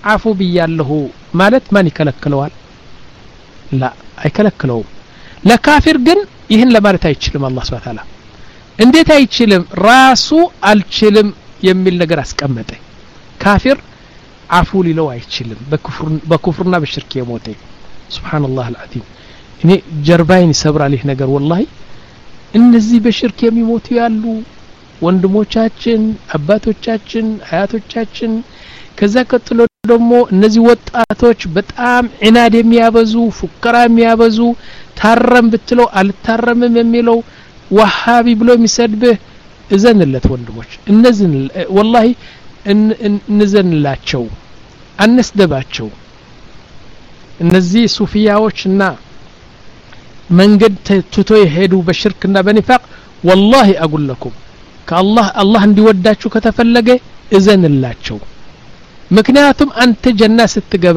አፉ ብያለሁ ማለት ማን ይከለክለዋል? ላ አይከለክለውም። ለካፊር ግን ይህን ለማለት አይችልም። አላህ Subhanahu Ta'ala እንዴት አይችልም? ራሱ አልችልም የሚል ነገር አስቀመጠ። ካፊር አፉ ሊለው አይችልም በኩፍር በኩፍርና በሽርክ የሞተ ሱብሃንአላህ አልዓዚም። እኔ ጀርባዬን ይሰብራል ይህ ነገር ወላሂ። እነዚህ በሽርክ የሚሞቱ ያሉ ወንድሞቻችን፣ አባቶቻችን፣ አያቶቻችን ከዛ ቀጥሎ ደግሞ እነዚህ ወጣቶች በጣም ዒናድ የሚያበዙ ፉከራ የሚያበዙ ታረም ብትለው አልታረምም የሚለው ወሃቢ ብሎ የሚሰድብህ እዘንለት ወንድሞች። እነዚህ ወላሂ እንዘንላቸው አንስደባቸው። እነዚህ ሱፊያዎችና መንገድ ትቶ የሄዱ በሽርክና በኒፋቅ ወላሂ አጉለኩም ከአላህ አላህ እንዲወዳችሁ ከተፈለገ እዘንላቸው። ምክንያቱም አንተ ጀና ስትገባ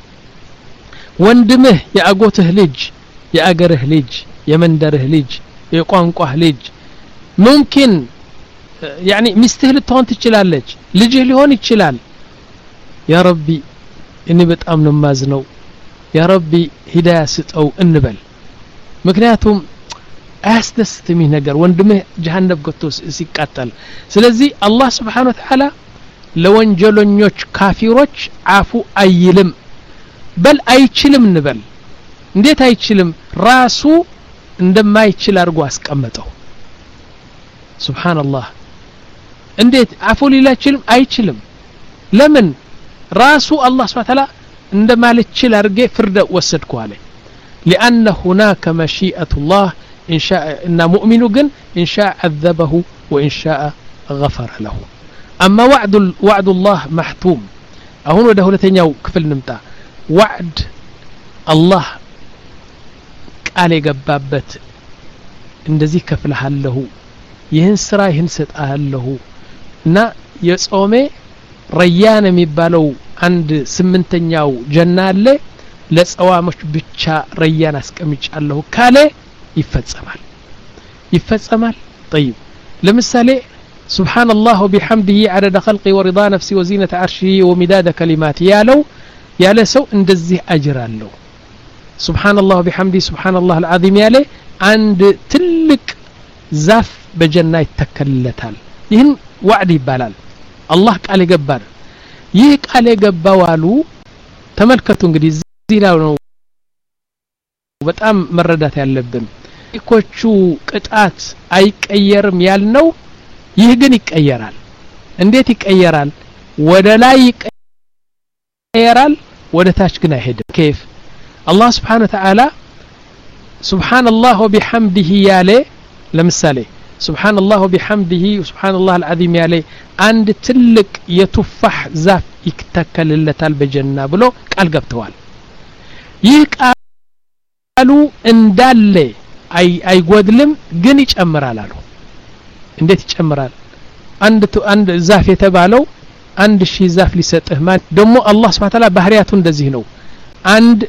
ወንድምህ የአጎትህ ልጅ የአገርህ ልጅ የመንደርህ ልጅ የቋንቋህ ልጅ ሙምኪን ያኒ ሚስትህ ልትሆን ትችላለች ልጅህ ሊሆን ይችላል። ያ ረቢ እኔ በጣም ነው ማዝነው ያ ረቢ ሂዳያ ስጠው እንበል። ምክንያቱም አያስደስትም ይህ ነገር ወንድምህ ጀሃነም ገብቶ ሲቃጠል። ስለዚህ አላህ Subhanahu Wa Ta'ala ለወንጀለኞች ካፊሮች አፉ አይልም በል አይችልም እንበል። እንዴት አይችልም? ራሱ እንደማይችል አድርጎ አስቀመጠው። ሱብሃንአላህ እንዴት አፉ ሊላችልም አይችልም? ለምን? ራሱ አላህ Subhanahu Wa Ta'ala እንደማልችል አድርጌ ፍርድ ወሰድኩ አለ። لأن هناك مشيئة الله إن شاء إن مؤمن جن إن شاء عذبه وإن شاء غفر له. أما وعد وعد الله محتوم. أهون وده لتنياو كفل نمتا وعد الله قال يجبابت እንደዚህ ከፍለሃለሁ ይህን ስራ ይህን ሰጣለሁ እና የጾሜ ረያን የሚባለው አንድ ስምንተኛው ጀና አለ ለጸዋሞች ብቻ ረያን አስቀምጫለሁ ካለ ይፈጸማል ይፈጸማል። طيب ለምሳሌ سبحان الله وبحمده عدد خلقه ورضا نفسه وزينة عرشه ومداد كلماته ያለው ያለ ሰው እንደዚህ አጅር አለው። سبحان الله وبحمده سبحان الله العظيم ያለ አንድ ትልቅ ዛፍ በጀና ይተከለታል። ይህን ወዕድ ይባላል። አላህ ቃል ይገባል። ይህ ቃል የገባው አሉ ተመልከቱ እንግዲህ እዚህ ላይ ነው በጣም መረዳት ያለብን። እኮቹ ቅጣት አይቀየርም ያልነው ይህ ግን ይቀየራል። እንዴት ይቀየራል? ወደ ላይ ይቀየራል ወደ ታች ግን አይሄድም። كيف الله سبحانه وتعالى سبحان الله وبحمده ያለ ለምሳሌ سبحان الله وبحمده سبحان الله العظيم ያለ አንድ ትልቅ የቱፋህ ዛፍ ይተከልለታል በጀና ብሎ ቃል ገብተዋል። ይህ ቃሉ እንዳለ አይ አይጎድልም ግን ይጨምራል አሉ። እንዴት ይጨምራል? አንድ አንድ ዛፍ የተባለው አንድ ሺህ ዛፍ ሊሰጥህ ማለት ደግሞ አላህ Subhanahu Wa Ta'ala ባህሪያቱ እንደዚህ ነው። አንድ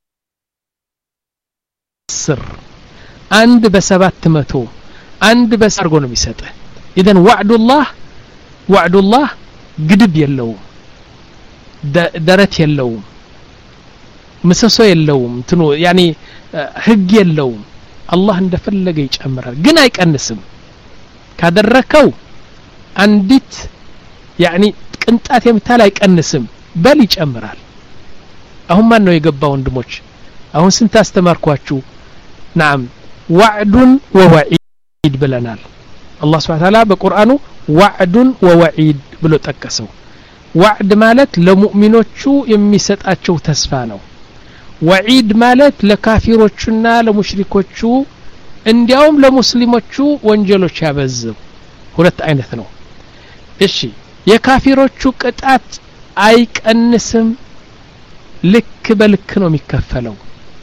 በአስር አንድ በሰባት መቶ አንድ በሰርጎ ነው የሚሰጥህ። ኢደን ወዕዱላህ ወዕዱላህ ግድብ የለውም ደረት የለውም ምሰሶ የለውም እንትኑ ያኒ ህግ የለውም። አላህ እንደፈለገ ይጨምራል ግን አይቀንስም። ካደረከው አንዲት ያኒ ቅንጣት የምታል አይቀንስም በል ይጨምራል። አሁን ማን ነው የገባው ወንድሞች? አሁን ስንት አስተማርኳችሁ? نعم وعد ووعيد ብለናል። አላህ Subhanahu Wa Ta'ala በቁርአኑ وعد ووعيد ብሎ ጠቀሰው። وعد ማለት ለሙእሚኖቹ የሚሰጣቸው ተስፋ ነው። وعيد ማለት ለካፊሮቹና ለሙሽሪኮቹ እንዲያውም ለሙስሊሞቹ ወንጀሎች ያበዘው ሁለት አይነት ነው። እሺ የካፊሮቹ ቅጣት አይቀንስም ልክ በልክ ነው የሚከፈለው።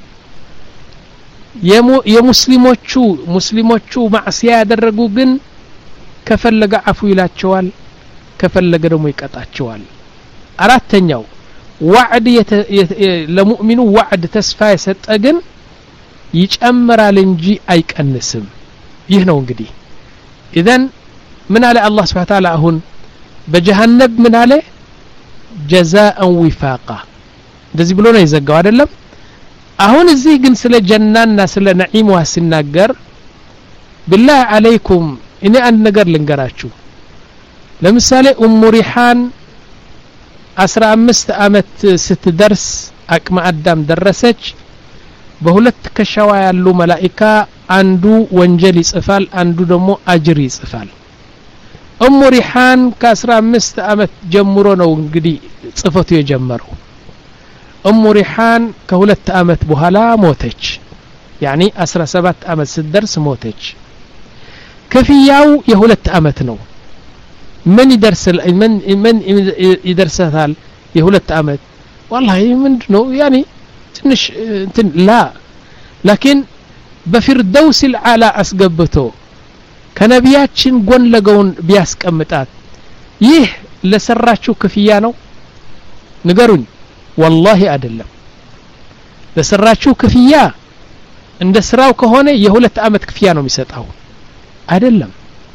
የሙስሊሞቹ ሙስሊሞቹ ማዕሲያ ያደረጉ ግን ከፈለገ አፉ ይላቸዋል ከፈለገ ደግሞ ይቀጣቸዋል። አራተኛው وعد ለሙእሚኑ وعد ተስፋ የሰጠ ግን ይጨምራል እንጂ አይቀንስም። ይህ ነው እንግዲህ ኢዘን ምን አለ አላህ Subhanahu Wa Ta'ala አሁን በጀሃነም ምን አለ? جزاء وفاقا እንደዚህ ብሎ ነው ይዘጋው አይደለም አሁን እዚህ ግን ስለ ጀናና ስለ ነዒምዋ ሲናገር بالله عليكم እኔ አንድ ነገር ልንገራችሁ ለምሳሌ ኡሙ ሪሃን አስራ አምስት አመት ስትደርስ አቅመ አዳም ደረሰች በሁለት ከሻዋ ያሉ መላእክታ አንዱ ወንጀል ይጽፋል አንዱ ደግሞ አጅር ይጽፋል ኡሙ ሪሃን ከ15 አመት ጀምሮ ነው እንግዲህ ጽፈቱ የጀመረው ኡሙ ሪሃን ከሁለት አመት በኋላ ሞተች يعني አስራ ሰባት አመት ስትደርስ ሞተች ከፍያው የሁለት አመት ነው ምን ይደርሳል ምን ምን ይደርሳታል የሁለት አመት والله ምንድነው يعني ትንሽ እንትን ላ لكن በፊርደውስ العلا አስገብቶ ከነቢያችን ጎን ለጎን ቢያስቀምጣት ይህ ለሰራችሁ ክፍያ ነው ንገሩኝ والله አይደለም ለሰራችሁ ክፍያ እንደ ስራው ከሆነ የሁለት አመት ክፍያ ነው የሚሰጣው አይደለም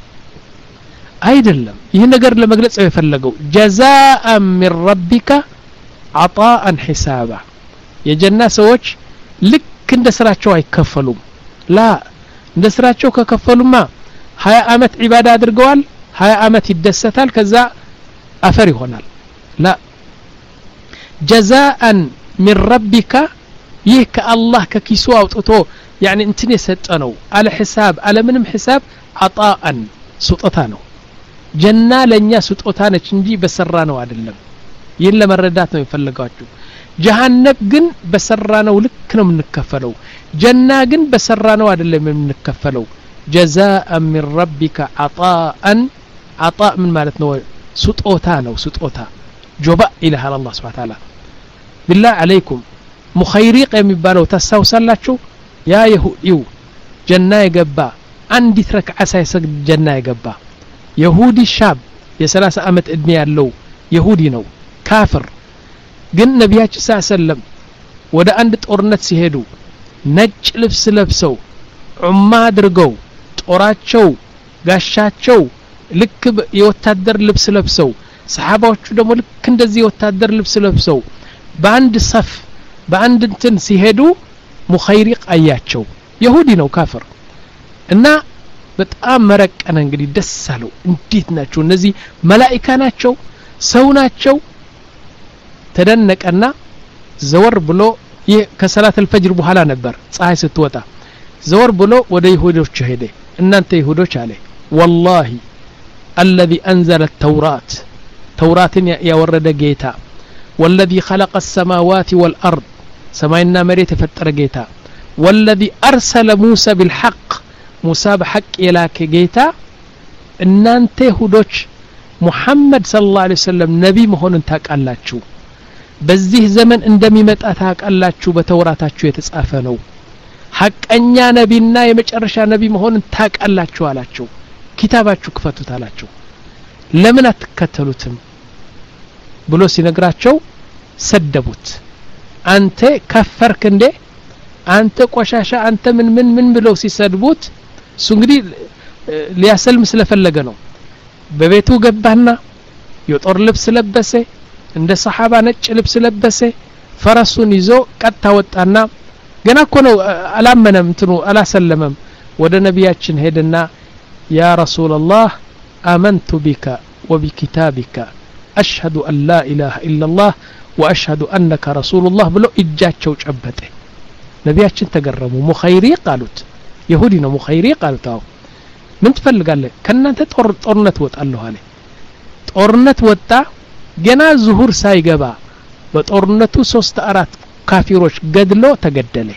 አይደለም ይሄ ነገር ለመግለጽ የፈለገው جزاء من ربك عطاء حسابا የጀና ሰዎች ልክ እንደ ስራቸው አይከፈሉም ላ እንደ ስራቸው ከከፈሉማ ሀያ አመት ዒባዳ አድርገዋል ሀያ አመት ይደሰታል ከዛ አፈር ይሆናል ላ جزاء من ربك ይህ ከአላህ ከኪሱ አውጥቶ يعني እንትን የሰጠነው على حساب على ምንም حساب عطاء ስጦታ ነው ጀና ለኛ ስጦታ ነች እንጂ በሰራ ነው አይደለም ይሄን ለመረዳት ነው የፈለጋችሁ ጀሃነም ግን በሰራ ነው ልክ ነው የምንከፈለው ጀና ግን በሰራ ነው አይደለም የምንከፈለው جزاء من ربك عطاء عطاء من ማለት ነው ስጦታ ነው ስጦታ ጆባ ኢላህ አላህ Subhanahu Wa Ta'ala بالله عليكم مخيريق የሚባለው ታሳውሳላችሁ ያ ይሁዲው ጀና የገባ አንዲት ረክዓ ሳይሰግድ ጀና የገባ ይሁዲ ሻብ የ30 አመት እድሜ ያለው ይሁዲ ነው ካፍር ግን ነብያችን ሰለላሁ ወደ አንድ ጦርነት ሲሄዱ ነጭ ልብስ ለብሰው ዑማ አድርገው ጦራቸው ጋሻቸው ልክ የወታደር ልብስ ለብሰው ሰሃባዎቹ ደግሞ ልክ እንደዚህ የወታደር ልብስ ለብሰው በአንድ ሰፍ በአንድ እንትን ሲሄዱ ሙኸይሪቅ አያቸው ይሁዲ ነው ካፍር እና በጣም መረቀነ እንግዲህ ደስ አለው እንዴት ናቸው እነዚህ መላእክታ ናቸው ሰው ናቸው ተደነቀና ዘወር ብሎ ከሰላት الفجر በኋላ ነበር ፀሐይ ስትወጣ ዘወር ብሎ ወደ ይሁዶች ሄደ እናንተ ይሁዶች አለ والله الذي انزل التوراة ተውራትን ያወረደ ጌታ والذي خلق السماوات والارض سماينا مريت فطر ጌታ والذي ارسل موسى بالحق موسى بحق የላከ ጌታ እናንተ ይሁዶች ሙሐመድ ሰለላሁ ዐለይሂ ወሰለም ነብይ መሆኑን ታውቃላችሁ በዚህ ዘመን እንደሚመጣ ታውቃላችሁ በተውራታችሁ የተጻፈ ነው ሐቀኛ ነብይና የመጨረሻ ነብይ መሆኑን ታውቃላችሁ አላችሁ ኪታባችሁ ክፈቱት አላችሁ ለምን አትከተሉትም ብሎ ሲነግራቸው ሰደቡት አንተ ከፈርክ እንዴ አንተ ቆሻሻ አንተ ምን ምን ምን ብለው ሲሰድቡት እሱ እንግዲህ ሊያሰልም ስለፈለገ ነው በቤቱ ገባና የጦር ልብስ ለበሰ እንደ ሰሃባ ነጭ ልብስ ለበሰ ፈረሱን ይዞ ቀጣ ወጣና ገና እኮ ነው አላመነም እንትኑ አላሰለመም ወደ ነብያችን ሄደና ያ ረሱላህ አመንቱ ቢካ ወቢኪታቢካ أشهد أن لا إله إلا الله وأشهد أنك رسول الله بلو إجاچو ጨበጠ ነብያችን ተገረሙ ሙኸይሪ ቃሉት ይሁዲ ነው ሙኸይሪ ቃሉት አው ምን ትፈልጋለህ ከናንተ ጦር ጦርነት ወጣለሁ አለ ጦርነት ወጣ ገና ዙሁር ሳይገባ በጦርነቱ ሶስት አራት ካፊሮች ገድሎ ተገደለ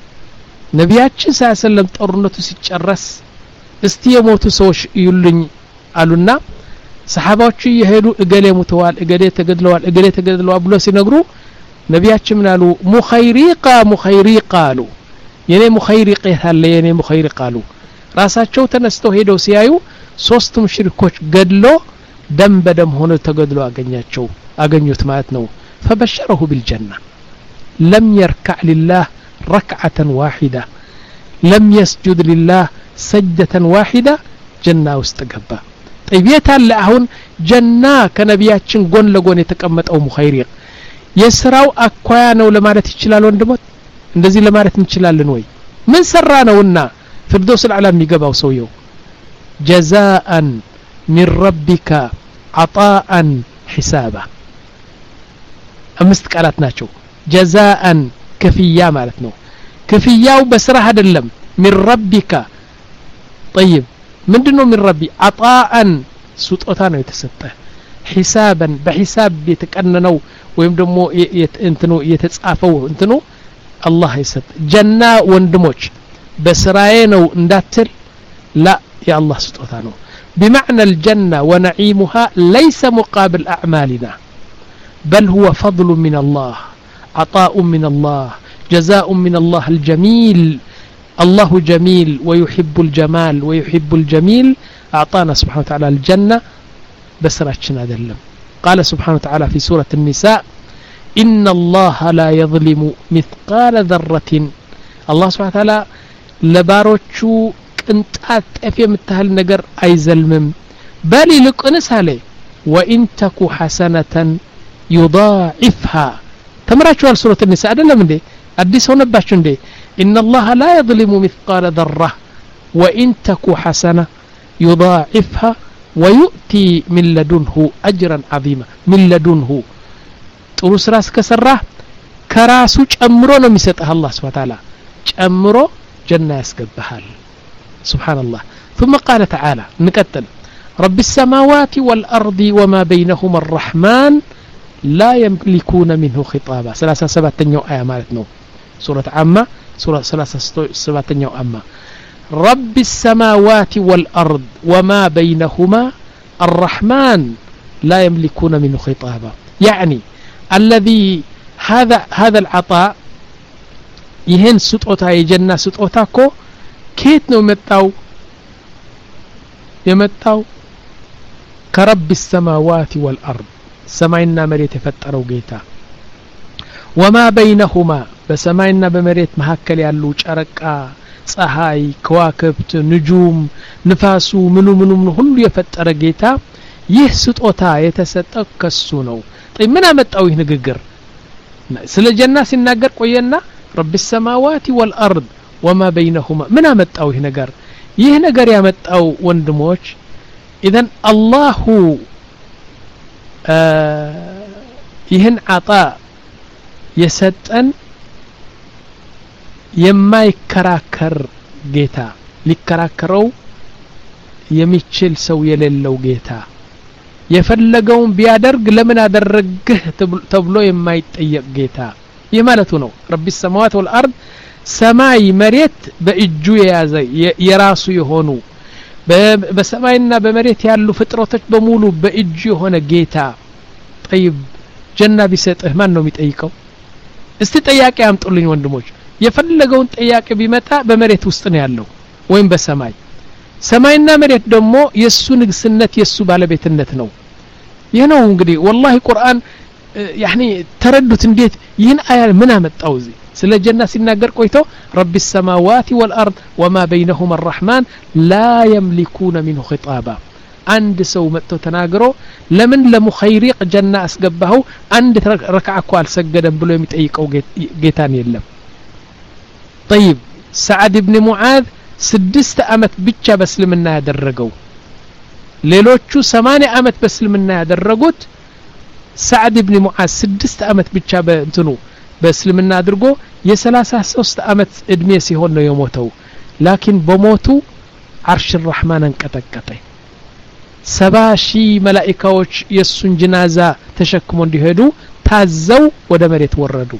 ነብያችን ሰለላሁ ጦርነቱ ሲጨረስ እስቲ የሞቱ ሰዎች ይሉኝ አሉና ሰሃባዎቹ ይሄዱ እገሌ ሙተዋል እገሌ ተገድለዋል እገሌ ተገድለዋል ብሎ ሲነግሩ ነብያችን ምን አሉ ሙኸይሪቃ ሙኸይሪቃ አሉ የኔ ሙኸይሪቅ ያለ የኔ ሙኸይሪቅ አሉ ራሳቸው ተነስተው ሄደው ሲያዩ ሶስት ሙሽሪኮች ገድሎ ደም በደም ሆኖ ተገድሎ አገኛቸው አገኙት ማለት ነው فبشره بالجنة لم يركع لله ركعة واحدة لم يسجد لله سجدة واحدة جنة واستقبا طيبيت አለ አሁን ጀና ከነቢያችን ጎን ለጎን የተቀመጠው ሙኸይሪቅ የስራው አኳያ ነው ለማለት ይችላል ወንድሞት እንደዚህ ለማለት እንችላለን ወይ ምን ሰራ ነውና ፍርዶስ العلا የሚገባው ሰውየው ጀዛአን من ربك عطاء حسابا አምስት ቃላት ናቸው ጀዛአን ክፍያ ማለት ነው ክፍያው በስራ አይደለም من ربك طيب ምንድነው من ربي عطاء ስጦታ ነው የተሰጠ حسابا بحساب የተቀነነው ወይም ደግሞ እንትኑ የተጻፈው እንትኑ አላህ ይሰጥ ጀና ወንድሞች በስራዬ ነው እንዳትል لا يا الله ስጦታ ነው بمعنى الجنة ونعيمها ليس مقابل أعمالنا بل هو فضل من الله عطاء من الله جزاء من الله الجميل الله جميل ويحب الجمال ويحب الجميل أعطانا سبحانه وتعالى الجنة بسراتنا دلم قال سبحانه وتعالى في سورة النساء إن الله لا يظلم مثقال ذرة الله سبحانه وتعالى لباروتشو ቅንጣት ጠፍ የምታህል ነገር አይዘልምም በል ይልቁንስ አለ وإن تك حسنة يضاعفها ተምራችኋል ሱረቱ النساء አይደለም እንዴ አዲስ ሆነባችሁ እንዴ إن الله لا يظلم مثقال ذرة وإن تك حسنة يضاعفها ويؤتي من لدنه أجرا عظيما من لدنه ጥሩ ስራ ከሰራህ ከራሱ ጨምሮ ነው የሚሰጥህ አላህ Subhanahu Wa Ta'ala ጨምሮ ጀና ያስገባሃል سبحان الله ثم قال تعالى نكتل رب السماوات والأرض وما بينهما الرحمن لا يملكون منه خطابا ثلاثة سبعة آية مالتنا سورة عامة سورة ثلاثة سبعة عامة رب السماوات والأرض وما بينهما الرحمن لا يملكون منه خطابا يعني الذي هذا هذا العطاء يهن سطوتا يجنى سطوتاكو كيت نو متاو يمتاو كرب السماوات والأرض سماينا مريت يفتروا جيتا وما بينهما بسماينا بمريت مهكل يالو شركا ፀሐይ ከዋክብት ንጁም ንፋሱ ምኑ ምኑ ምኑ ሁሉ የፈጠረ ጌታ ይህ ስጦታ የተሰጠው ከሱ ነው طيب ምን አመጣው ይህ ንግግር ስለ ጀና ሲናገር ቆየና رب السماوات والأرض وما بينهما من أمتأو هنا نجار يه نجار يمتأو وندموش إذن الله آه يهن عطاء يسدن يما يكراكر جيتا لكراكرو يميتشل سوي للو جيتا يفلقون بيادرق لمن أدرقه تبلو يما يتأيق جيتا يمالتو نو رب السماوات والأرض ሰማይ መሬት በእጁ የያዘ የራሱ የሆኑ በሰማይና በመሬት ያሉ ፍጥረቶች በሙሉ በእጁ የሆነ ጌታ طيب ጀና ቢሰጥህ ማን ነው የሚጠይቀው እስቲ ጥያቄ አምጡልኝ ወንድሞች የፈለገውን ጥያቄ ቢመጣ በመሬት ውስጥ ነው ያለው ወይም በሰማይ ሰማይና መሬት ደግሞ የሱ ንግስነት የሱ ባለቤትነት ነው ይህ ነው እንግዲህ والله ቁርአን يعني ተረዱት እንዴት ይህን አያ ምን አመጣው እዚህ ስለ ጀና ሲናገር ቆይቶ رب السماوات والأرض وما بينهما الرحمن لا يملكون منه خطابا عند سو متو تناغرو لمن لمخيرق ጀና አስገባው አንድ ረክዓ እኮ አልሰገደም ብሎ የሚጠይቀው ጌታን የለም طيب سعد بن معاذ ስድስት አመት ብቻ በእስልምና ያደረገው ሌሎቹ ሰማንያ አመት በእስልምና ያደረጉት سعد بن معاذ ስድስት አመት ብቻ በእንትኑ በእስልምና አድርጎ የ33 አመት እድሜ ሲሆን ነው የሞተው ላኪን በሞቱ አርሽ الرحمن እንቀጠቀጠ ሰባ ሺህ መላእክቶች የሱን ጅናዛ ተሸክሞ እንዲሄዱ ታዘው ወደ መሬት ወረዱ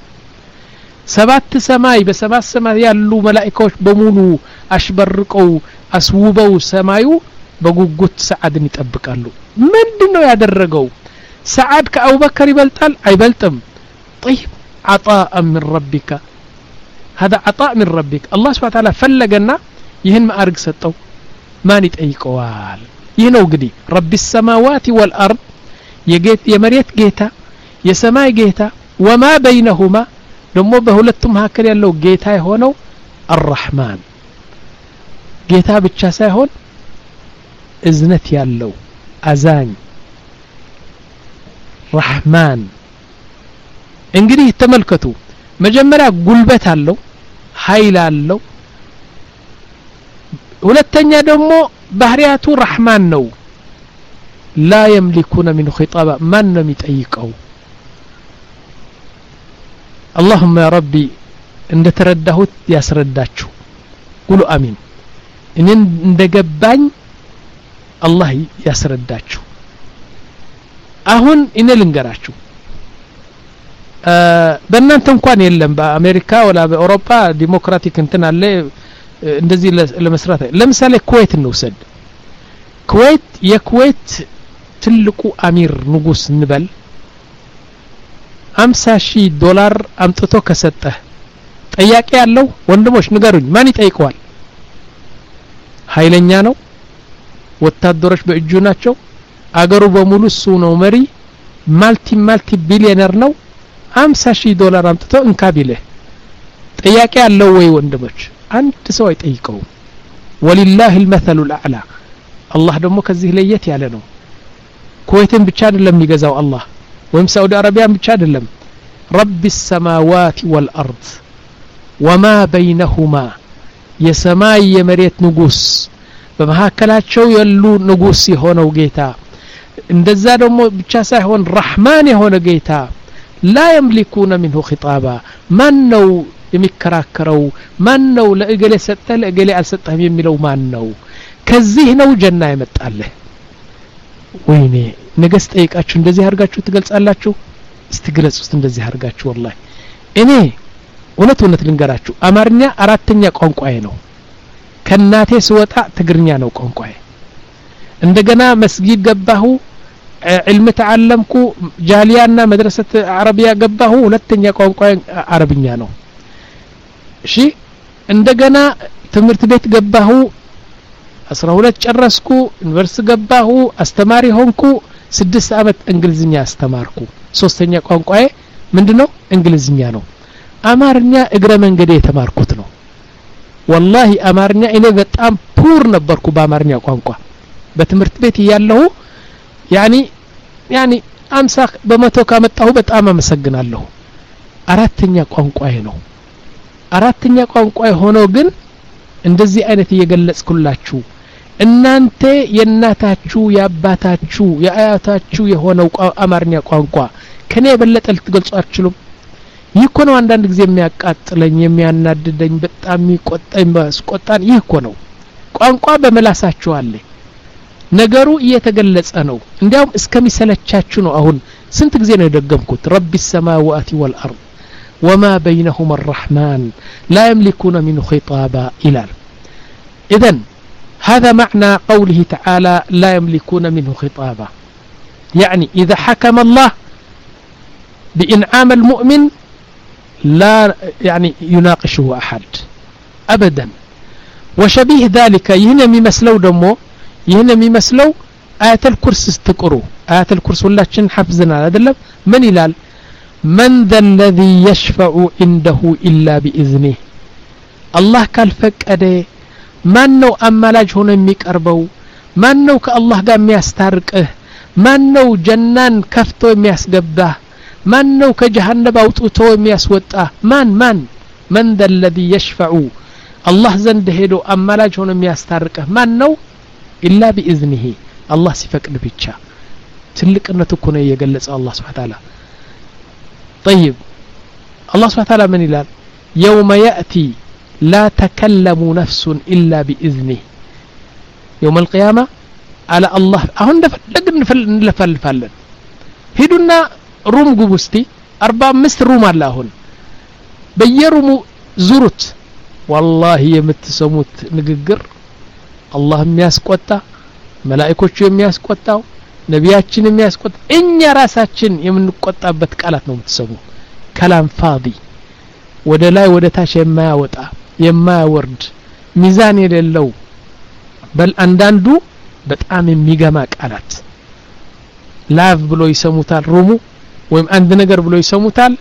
ሰባት ሰማይ በሰባት ሰማይ ያሉ መላእክቶች በሙሉ አሽበርቀው አስውበው ሰማዩ በጉጉት ሰዓድን ይጠብቃሉ ምንድነው ያደረገው ሰዓድ ከአቡበከር ይበልጣል አይበልጥም طيب عطاء من ربك هذا عطاء من ربك الله سبحانه وتعالى فلقنا يهن ما أرق ستو ما نتأيقوال يهنو قدي رب السماوات والأرض يجيت يمريت جيتا يسماي جيتا وما بينهما دمو بهولتم هكذا لو جيتا يهونو الرحمن جيتا بتشاسا هون إذنت يالو አዛኝ ረህማን እንግዲህ ተመልከቱ መጀመሪያ ጉልበት አለው ኃይል አለው ሁለተኛ ደግሞ ባህሪያቱ ረህማን ነው لا يملكون منه خطابا من ነው የሚጠይቀው اللهم يا ربي እንደተረዳሁት ያስረዳችሁ ቁሉ አሚን እኔን እንደገባኝ አላህ ያስረዳችሁ አሁን እኔ ልንገራችሁ በእናንተ እንኳን የለም በአሜሪካ ወላ በአውሮፓ ዲሞክራቲክ እንትን አለ እንደዚህ ለመስራት ለምሳሌ ኩዌት እንውሰድ ኩዌት የኩዌት ትልቁ አሚር ንጉስ እንበል ሃምሳ ሺህ ዶላር አምጥቶ ከሰጠ ጠያቂ ያለው ወንድሞች ንገሩኝ ማን ይጠይቀዋል ኃይለኛ ነው ወታደሮች በእጁ ናቸው አገሩ በሙሉ እሱ ነው መሪ ማልቲ ማልቲ ቢሊዮነር ነው ሃምሳ ሺህ ዶላር አምጥቶ እንካቢለ ጠያቂ ያለው ወይ ወንድሞች አንድ ሰው አይጠይቀው ወሊላሂ المثل الاعلى አላህ ደግሞ ከዚህ ለየት ያለ ነው ኩዌትን ብቻ አይደለም የሚገዛው አላህ ወይም ሳውዲ አረቢያን ብቻ አይደለም رب السماوات والارض وما بينهما የሰማይ የመሬት ንጉስ በመሐከላቸው ያሉ ንጉስ የሆነው ጌታ እንደዛ ደግሞ ብቻ ሳይሆን ረህማን የሆነ ጌታ لا يملكون منه خطابا ማን ነው የሚከራከረው ማን ነው ለእገሌ ሰጠ ለእገሌ አልሰጠህም የሚለው ማን ነው ከዚህ ነው ጀና ይመጣልህ ወይኔ ነገስ ጠይቃችሁ እንደዚህ አርጋችሁ ትገልጻላችሁ እስትግለጽ ውስጥ እንደዚህ አርጋችሁ والله እኔ እውነት እውነት ልንገራችሁ አማርኛ አራተኛ ቋንቋዬ ነው ከናቴ ስወጣ ትግርኛ ነው ቋንቋዬ እንደገና መስጊድ ገባሁ علم تعلمኩ ጃሊያና መድረሰት አረቢያ ገባሁ ሁለተኛ ቋንቋዬ አረብኛ ነው እሺ እንደገና ትምህርት ቤት ገባሁ አስራ ሁለት ጨረስኩ ዩኒቨርሲቲ ገባሁ አስተማሪ ሆንኩ ስድስት አመት እንግሊዝኛ አስተማርኩ ሶስተኛ ቋንቋዬ ምንድነው እንግሊዝኛ ነው አማርኛ እግረ መንገዴ የተማርኩት ነው والله አማርኛ እኔ በጣም ፑር ነበርኩ በአማርኛ ቋንቋ በትምህርት ቤት ያለው ያኒ ያኒ አምሳ በመቶ ካመጣሁ በጣም አመሰግናለሁ አራተኛ ቋንቋዬ ነው አራተኛ ቋንቋዬ ሆኖ ግን እንደዚህ አይነት እየገለጽኩላችሁ እናንተ የናታችሁ ያባታችሁ ያያታችሁ የሆነው አማርኛ ቋንቋ ከኔ በለጠ ልትገልጹ አትችሉም ይኮነው አንዳንድ ጊዜ የሚያቃጥለኝ የሚያናድደኝ በጣም ይቆጣኝ ባስቆጣን ይኮነው ቋንቋ በመላሳችሁ አለ ነገሩ እየተገለጸ ነው እንዲያውም እስከሚሰለቻችሁ ነው አሁን ስንት ጊዜ ነው ደገምኩት رب السماوات والارض وما بينهما الرحمن لا يملكون منه خطابا الى اذن هذا معنى قوله تعالى لا يملكون منه خطابا يعني اذا حكم الله بانعام المؤمن لا يعني يناقشه احد ابدا وشبيه ذلك يهنا يمسلو دمو يهنا يمسلو آية الكرسي استقروا آية الكرسي ሁላችን حفظنا አይደለም من ይላል من ذا الذي يشفع عنده إلا بإذنه الله ካልፈቀደ ማን ነው አማላጅ ሆኖ የሚቀርበው ማን ነው ከአላህ ጋር የሚያስታርቅህ ማን ነው ጀናን ከፍቶ የሚያስገባህ ማን ነው ከጀሃነም አውጥቶ የሚያስወጣ ማን ማን من ذا الذي يشفع الله ዘንድ ሄዶ አማላጅ ሆኖ የሚያስታርቅህ ማን ነው إلا بإذنه الله ሲፈቅድ ብቻ ትልቅነቱ እኮ ነው የገለጸው አላህ Subhanahu Wa Ta'ala طيب الله سبحانه وتعالى من يلال يوم يأتي لا تكلم نفس إلا بإذنه يوم القيامة على الله أهون دفلق نلفلفلن هيدونا روم قبستي أربع مست روم على هون بيرومو زورت والله يمتسموت نققر الله مياسقوتا ملائكوቹ የሚያስቆጣው ነቢያችን የሚያስቆጣ እኛ ራሳችን የምንቆጣበት ቃላት ነው የምትሰሙ ከላም ፋዲ ወደ ላይ ወደ ታች የማያወጣ የማያወርድ ሚዛን የሌለው በል አንዳንዱ በጣም የሚገማ ቃላት ላቭ ብሎ ይሰሙታል ሩሙ ወይም አንድ ነገር ብሎ ይሰሙታል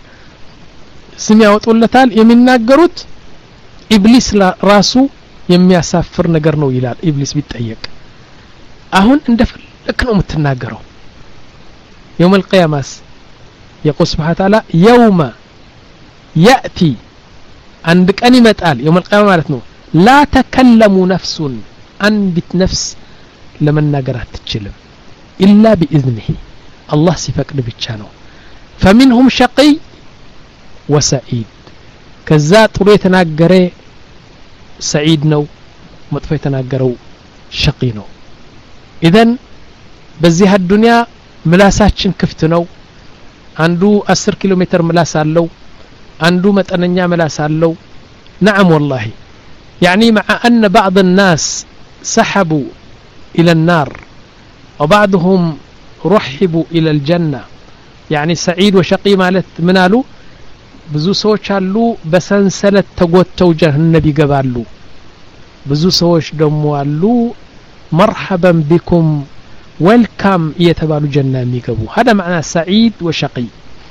ስም ያወጡለታል የሚናገሩት ኢብሊስ ራሱ የሚያሳፍር ነገር ነው ይላል ኢብሊስ ቢጠየቅ አሁን እንደፈለ ልክ ነው የምትናገረው يوم القيامة يقول سبحانه وتعالى يوم يأتي عندك أني متقال يوم القيامة مالتنا لا تكلم نفس عندك نفس لمن نقرأت تتكلم إلا بإذنه الله سيفكر بيتشانو فمنهم شقي وسعيد كذات طلو يتناقره سعيد نو مطفى يتناقره شقي نو إذن بزيها الدنيا ملاساتشن كفت نو عنده عشرة كيلومتر ملاس አለው عنده متأنኛ ملاس አለው نعم والله يعني مع أن بعض الناس سحبوا إلى النار وبعضهم رحبوا إلى الجنة يعني سعيد وشقي مالت منالو ብዙ ሰዎች አሉ በሰንሰለት ተጎተው ጀሃነም ይገባሉ ብዙ ሰዎች ደግሞ አሉ مرحبا بكم ويلكم يتبالو جنة ميقبو هذا معنى سعيد وشقي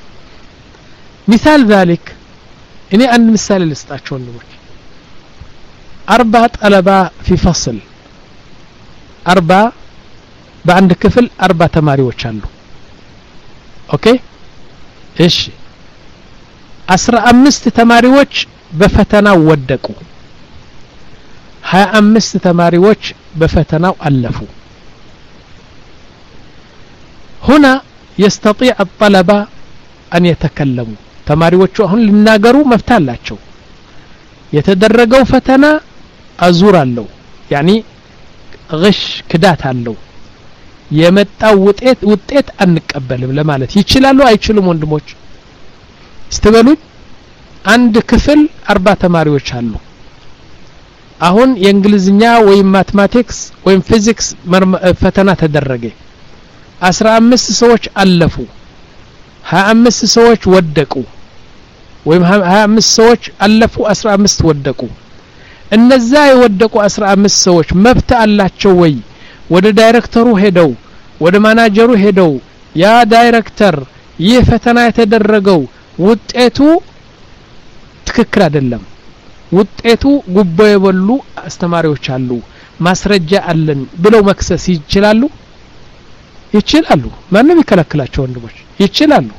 مثال ذلك إني أن مثال الاستعشون نبوك أربعة طلبة في فصل أربعة بعد كفل أربعة تماري وشالو أوكي إيش أسرع أمست تماري وش بفتنا ودكو ها أمست تماري وش بفتنا وألفو هنا يستطيع الطلبة أن يتكلموا تماريوچو هون لناغرو مفتالاچو يتدرجوا فتنا أزور اللو يعني غش كدات اللو يمتاو وطيت وطيت انقبلم لمالت يچلالو አይችሉም ወንድሞች استبلوا عند كفل أربع تماريوچ አሉ አሁን የእንግሊዝኛ ወይም ማትማቲክስ ወይም ፊዚክስ ፈተና ተደረገ አስራ አምስት ሰዎች አለፉ ሀያ አምስት ሰዎች ወደቁ ወይም ሀያ አምስት ሰዎች አለፉ አስራ አምስት ወደቁ እነዛ የወደቁ አስራ አምስት ሰዎች መብት አላቸው ወይ ወደ ዳይሬክተሩ ሄደው ወደ ማናጀሩ ሄደው ያ ዳይሬክተር ይህ ፈተና የተደረገው ውጤቱ ትክክል አይደለም ውጤቱ ጉቦ የበሉ አስተማሪዎች አሉ ማስረጃ አለን ብለው መክሰስ ይችላሉ ይችላሉ ማንም ይከለክላቸው ወንድሞች ይችላሉ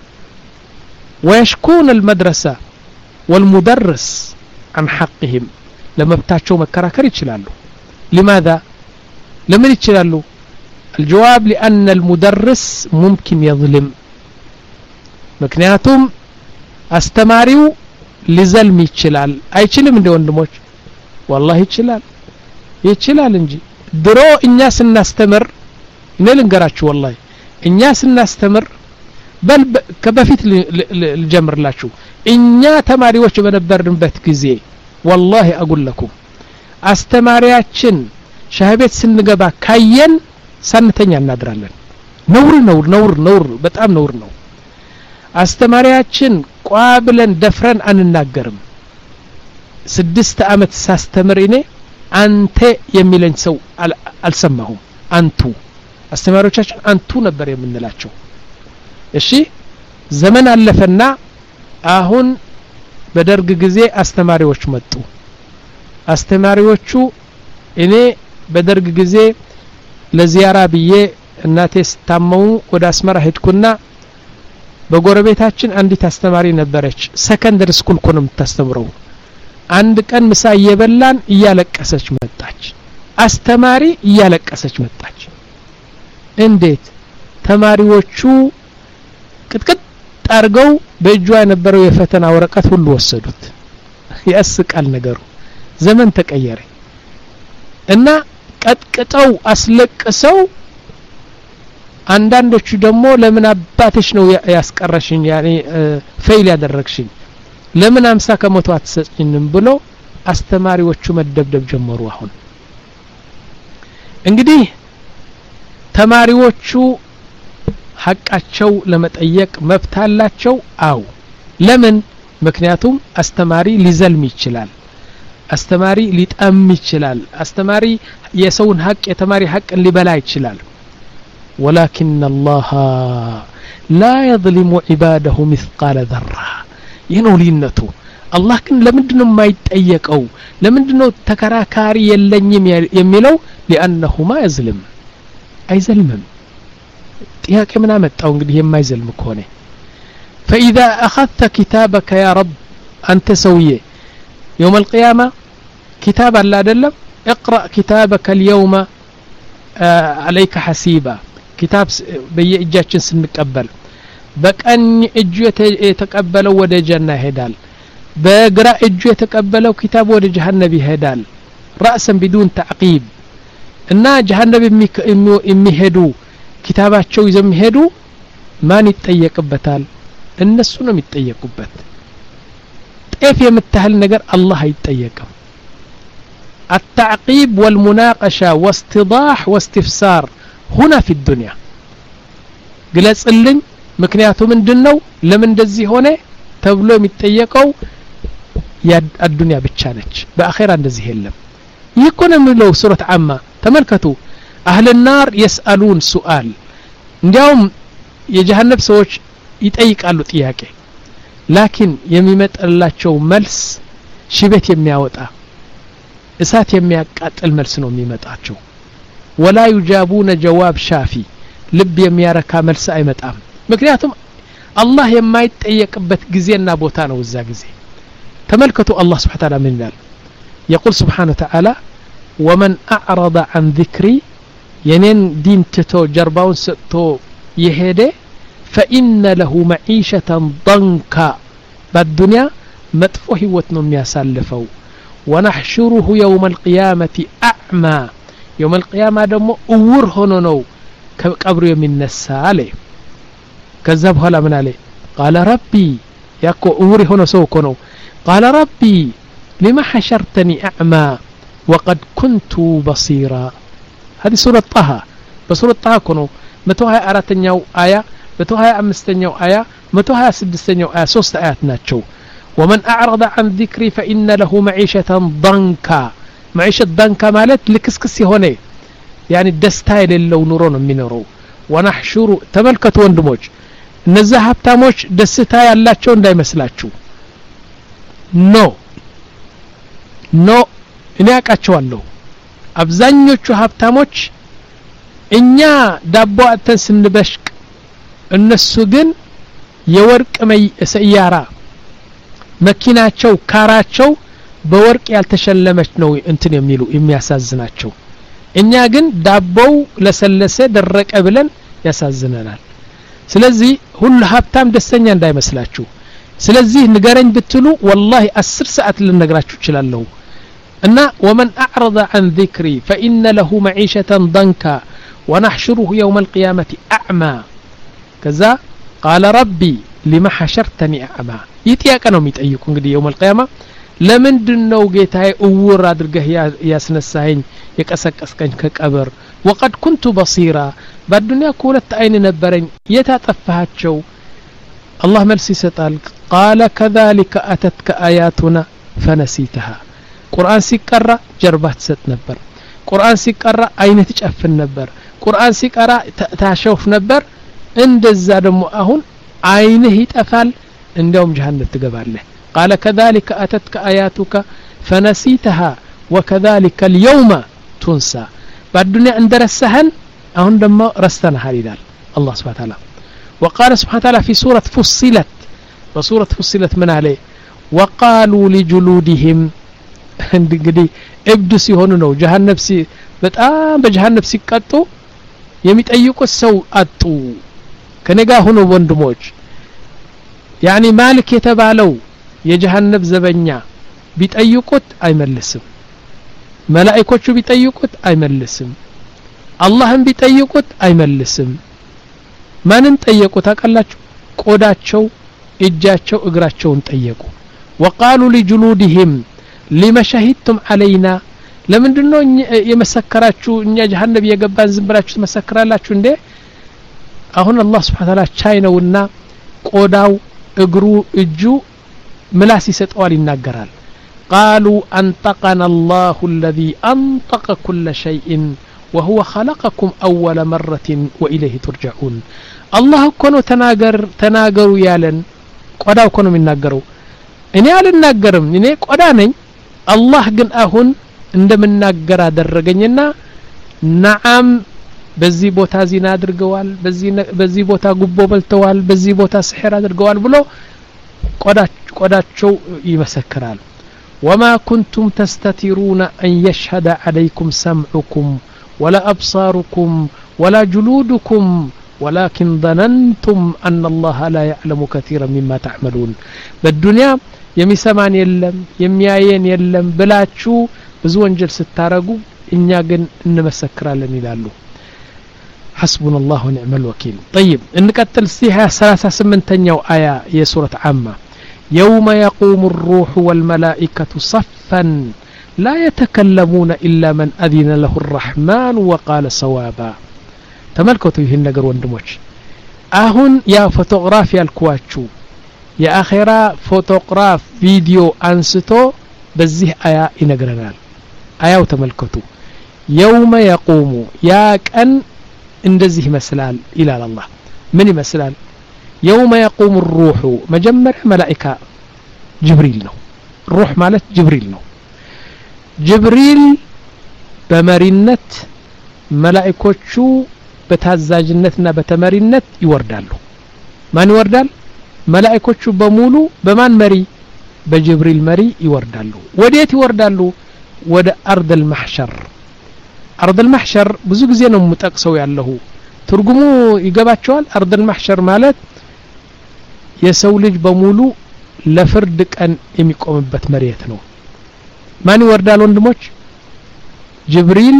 ويشكون المدرسة والمدرس عن حقهم لما بتاعቸው መከራከር ይችላሉ لماذا لمن ይችላሉ الجواب لأن المدرس ممكن يظلم ምክንያቱም አስተማሪው ሊዘልም ይችላል አይችልም እንደ ወንድሞች والله ይችላል ይችላል እንጂ ድሮ እኛ ስናስተምር ነልንገራችሁ والله እኛ ስናስተምር በል ከበፊት ልጀምርላችሁ እኛ ተማሪዎች በነበርንበት ጊዜ والله اقول لكم አስተማሪያችን ሻህቤት ስንገባ ካየን ሰንተኛ እናድራለን ነውር ነውር ነውር ነውር በጣም ነውር ነው አስተማሪያችን ቋብለን ደፍረን አንናገርም ስድስት አመት ሳስተምር እኔ አንተ የሚለኝ ሰው አልሰማሁም አንቱ አስተማሪዎቻችን አንቱ ነበር የምንላቸው እሺ ዘመን አለፈና አሁን በደርግ ጊዜ አስተማሪዎች መጡ አስተማሪዎቹ እኔ በደርግ ጊዜ ለዚያራ ብዬ እናቴ ስታመሙ ወደ አስመራ ሄድኩና በጎረቤታችን አንዲት አስተማሪ ነበረች ሰከንደሪ ስኩል ኮን የምታስተምረው አንድ ቀን ምሳ እየበላን እያለቀሰች መጣች አስተማሪ እያለቀሰች መጣች እንዴት ተማሪዎቹ ቅጥቅጥ አርገው በእጇ የነበረው የፈተና ወረቀት ሁሉ ወሰዱት ያስቃል ነገሩ ዘመን ተቀየረ እና ቀጥቅጠው አስለቅሰው አንዳንዶቹ ደግሞ ለምን አባትሽ ነው ያስቀረሽኝ ያኔ ፌል ያደረግሽኝ ለምን አምሳ ከመቶ አትሰጭኝም ብሎ አስተማሪዎቹ መደብደብ ጀመሩ አሁን እንግዲህ ተማሪዎቹ ሐቃቸው ለመጠየቅ መብት አላቸው አው ለምን ምክንያቱም አስተማሪ ሊዘልም ይችላል አስተማሪ ሊጣም ይችላል አስተማሪ የሰውን ሐቅ የተማሪ ሐቅን ሊበላ ይችላል ولكن الله لا يظلم عباده مثقال ذرة ينو لينته الله كن لمندنو ما يتጠየቀው ለምንድነው ተከራካሪ የለኝም የሚለው لانه ما يظلم አይዘልምም ጥያቄ ምን አመጣው እንግዲህ የማይዘልም ከሆነ فإذا أخذت كتابك يا رب أنت سويه يوم القيامة كتاب الله دلم اقرأ كتابك اليوم آه عليك حسيبا كتاب بيجاتشن سنقبل بكأن اجو يتقبلوا ود جنة هدال بقرأ اجو يتقبلوا كتاب ود جهنم هدال رأسا بدون تعقيب እና ጀሃነም የሚሄዱ ኪታባቸው ይዘው የሚሄዱ ማን ይጠየቅበታል እነሱ ነው የሚጠየቁበት ጤፍ የምታህል ነገር አላህ አይጠየቅም التعقيب والمناقشة واستضاح واستفسار هنا في الدنيا ግለጽልኝ ምክንያቱ ምንድነው ለምን እንደዚህ ሆነ ተብሎ የሚጠየቀው የአዱንያ ብቻ ነች በአኺራ እንደዚህ የለም يكون من سورة عامة تملكتوا أهل النار يسألون سؤال اليوم يجهنم سوش يتأيك قالوا تياكي لكن يميمت الله شو ملس شبت يمياوتا إسات يمياكات الملس نو ميمت آتشو ولا يجابون جواب شافي لب يمياركا ملس أي متأم مكنياتهم الله يما يتأيك بت جزينا بوتانا وزا جزي تملكتوا الله سبحانه وتعالى من ذلك يقول سبحانه وتعالى ومن أعرض عن ذكري ينين دين تتو جرباون ستو يهدي فإن له معيشة ضنكا بالدنيا مدفوه وتنم يسلفو ونحشره يوم القيامة أعمى يوم القيامة دمو أور هنونو كقبر من النسالي كذبها لا من عليه قال ربي يكو أوري هنا سوكنو قال ربي لما حشرتني أعمى وقد كنت بصيرا هذه سورة طه بسورة طه كنو متوها أراتنيو آية متوها أمستنيو آية متوها سدستنيو آية سوست آيات ناتشو ومن أعرض عن ذكري فإن له معيشة ضنكا معيشة ضنكا مالت لكسكسي هوني يعني الدستايل اللي نورون منرو ونحشر تملكت وندموج نزهب تاموش دستايل اللاتشو دا يمسلاتشو نو ኖ እኔ አቃቸዋለሁ አብዛኞቹ ሀብታሞች እኛ ዳቦ አተን ስንበሽቅ እነሱ ግን የወርቅ ሰያራ መኪናቸው ካራቸው በወርቅ ያልተሸለመች ነው እንትን የሚሉ የሚያሳዝናቸው እኛ ግን ዳቦው ለሰለሰ ደረቀ ብለን ያሳዝነናል ስለዚህ ሁሉ ሀብታም ደስተኛ እንዳይመስላችሁ ስለዚህ ንገረኝ ብትሉ والله አስር ሰዓት ልነግራችሁ እችላለሁ እና ومن أعرض عن ذكري فإن له معيشة ضنكا ونحشره يوم القيامة أعمى كذا قال ربي لما حشرتني أعمى يتياك أنا ميتأيكم قد يوم القيامة لمن دنو جيتاي أور أدرجه ياسنساين يكسك أسكن كقبر وقد كنت بصيرا بالدنيا كولت عين نبرين يتطفحت شو الله ملسي ستال قال كذلك أتتك آياتنا فنسيتها قرآن سيقرأ جربات ست نبر قرآن سيقرأ عين تشأفن نبر قرآن سيقرأ تشوف نبر عند الزادم أهون عينه تفعل عندهم جهنم تقبل له قال كذلك أتتك آياتك فنسيتها وكذلك اليوم تنسى بعد الدنيا عند رسهن أهون دم رستنا هالدال الله سبحانه وتعالى وقال سبحانه وتعالى في سورة فصلت وسورة فصلت من عليه وقالوا لجلودهم እንግዲህ እብድ ሲሆኑ ነው ጀሃነም ሲ በጣም በጀሃነም ሲቀጡ የሚጠይቁት ሰው አጡ ከነጋ ሆኖ ወንድሞች يعني ማልክ የተባለው የጀሃነም ዘበኛ ቢጠይቁት አይመልስም መላእክቶቹ ቢጠይቁት አይመልስም አላህም ቢጠይቁት አይመልስም ማንን ጠየቁ ታውቃላችሁ ቆዳቸው እጃቸው እግራቸውን ጠየቁ وقالوا لجلودهم لما شهدتم علينا ለምንድነው የመሰከራችሁ እኛ ጀሃነም የገባን ዝም ብላችሁ ተመሰክራላችሁ እንዴ አሁን አላህ Subhanahu Wa Ta'ala ቻይ ነውና ቆዳው እግሩ እጁ ምላስ ይሰጠዋል ይናገራል قالوا أنطقنا الله الذي أنطق كل شيء وهو خلقكم أول مرة وإليه ترجعون الله كونو تناغر تناغروا يالن ቆዳው ኮኖ የሚናገረው እኔ አልናገርም እኔ ቆዳ ነኝ አላህ ግን አሁን እንደምናገር አደረገኝና ነዓም በዚህ ቦታ ዚና አድርገዋል በዚህ በዚህ ቦታ ጉቦ በልተዋል በዚህ ቦታ ስሕር አድርገዋል ብሎ ቆዳቸው ይመሰክራል وما كنتم تستترون أن يشهد عليكم سمعكم ولا أبصاركم ولا جلودكم ولكن ظننتم أن الله لا يعلم كثيرا مما تعملون بالدنيا يمسمان يلم يمياين يلم بلاتشو ብዙ ወንጀል ስታረጉ እኛ ግን እንመሰክራለን ይላሉ حسبنا الله ونعم الوكيل طيب እንቀጥል ሲህ ሰላሳ ስምንተኛው አያ የሱረት አማ يوم يقوم الروح والملائكة صفا لا يتكلمون إلا من أذن له الرحمن وقال صوابا ተመልከቱ ይህን ነገር ወንድሞች አሁን ያ ፎቶግራፍ ያልኳችሁ የአኺራ ፎቶግራፍ ቪዲዮ አንስቶ በዚህ አያ ይነግረናል አያው ተመልከቱ يوم يقوم ያ ቀን እንደዚህ ይመስላል ይላል አላህ ምን ይመስላል يوم يقوم الروح مجمر ملائكة جبريل ነው روح ማለት جبريل ነው جبريل በመሪነት መላእክቶቹ በታዛዥነትና በተመሪነት ይወርዳሉ ማን ይወርዳል መላእክቶቹ በሙሉ በማን መሪ በጅብሪል መሪ ይወርዳሉ ወዴት ይወርዳሉ ወደ አርድ المحشر አርድ المحشر ብዙ ጊዜ ነው ሙጠቅሰው ያለው ትርጉሙ ይገባቸዋል አርድ المحشر ማለት የሰው ልጅ በሙሉ ለፍርድ ቀን የሚቆምበት መሬት ነው ማን ይወርዳል ወንድሞች ጅብሪል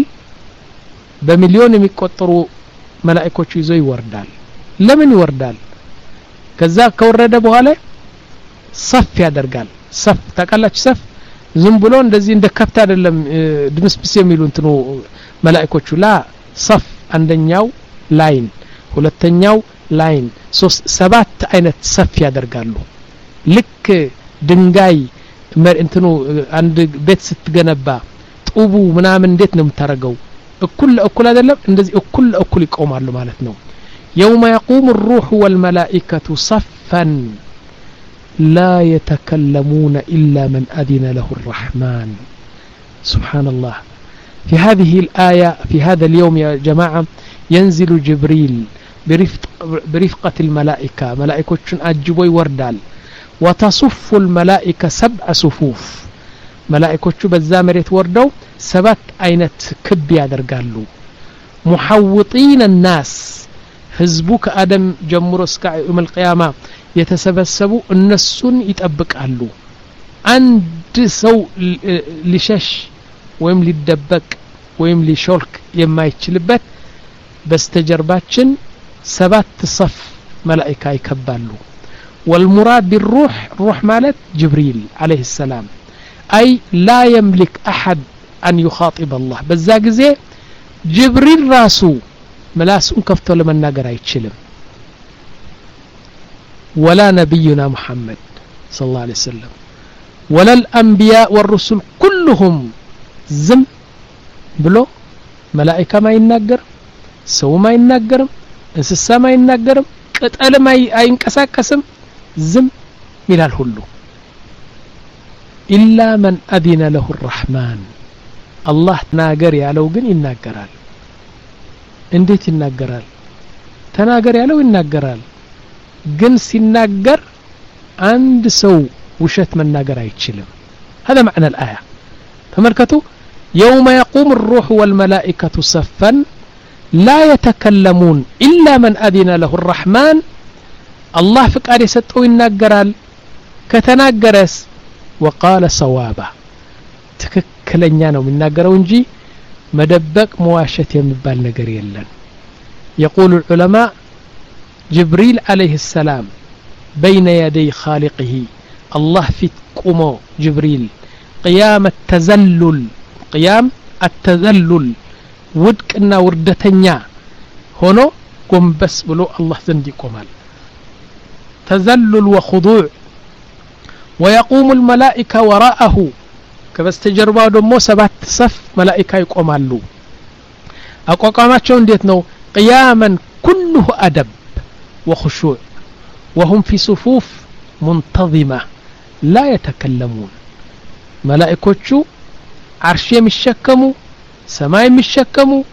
በሚሊዮን የሚቆጠሩ መላእክቶች ይዞ ይወርዳል ለምን ይወርዳል ከዛ ከወረደ በኋላ ሰፍ ያደርጋል ሰፍ ተቀላጭ ሰፍ ዝም ብሎ እንደዚህ እንደ ከፍታ አይደለም ድምስብስ የሚሉ እንትኑ መላእክቶቹ ላ ሰፍ አንደኛው ላይን ሁለተኛው ላይን ሶስት ሰባት አይነት ሰፍ ያደርጋሉ ልክ ድንጋይ እንትኑ አንድ ቤት ስትገነባ ጡቡ ምናምን እንዴት ነው የምታረገው እኩል እኩል አይደለም እንደዚህ እኩል እኩል ይቆማሉ ማለት ነው يوم يقوم الروح والملائكة صفا لا يتكلمون إلا من أذن له الرحمن سبحان الله في هذه الآية في هذا اليوم يا جماعة ينزل جبريل برفق برفقة الملائكة ملائكة أجبوا وردال وتصف الملائكة سبع صفوف ملائكة بالزامرة وردوا سبت أينت كب يادرقالو محوطين الناس حزبك آدم جمرسك يوم القيامة يتسبسبوا النسون يتأبقالو عند سو لشش ويم للدبك ويم لشولك يما يتشلبت بستجرباتشن سبات صف ملائكة يكبالو والمراد بالروح روح مالت جبريل عليه السلام أي لا يملك أحد أن يخاطب الله بزاق زي جبريل راسو ملاسون كفتو لمن ناقر يتشلم ولا نبينا محمد صلى الله عليه وسلم ولا الأنبياء والرسل كلهم زم بلو ملائكة ما يناقر سو ما يناقرم እንስሳ ማይናገርም ቅጠልም አይንቀሳቀስም ዝም ይላል ሁሉ ኢላ መን አዲነ ለሁ الرحمن አላህ ተናገር ያለው ግን ይናገራል እንዴት ይናገራል ተናገር ያለው ይናገራል ግን ሲናገር አንድ ሰው ውሸት መናገር አይችልም هذا معنى الآية تمركتوا يوم يقوم الروح والملائكة صفا لا يتكلمون إلا من أذن له الرحمن الله فقال يسطو يناغرال كتناغرس وقال صوابا ትክክለኛ ነው የሚናገረው እንጂ መደበቅ መዋሸት የሚባል ነገር የለም يقول العلماء جبريل عليه السلام بين يدي خالقه الله في قومه جبريل قيام التذلل قيام التذلل ودقنا وردتኛ ሆኖ ጎንበስ ብሎ الله ዘንድ ይቆማል تذلل وخضوع ويقوم الملائكة وراءه ከበስተጀርባው ደግሞ ሰባት ሰፍ መላእክት ይቆማሉ አቋቋማቸው እንዴት ነው قياما كله أدب وخشوع وهم في صفوف منتظمة لا يتكلمون ملائكوቹ عرش የሚሸከሙ ሰማይ የሚሸከሙ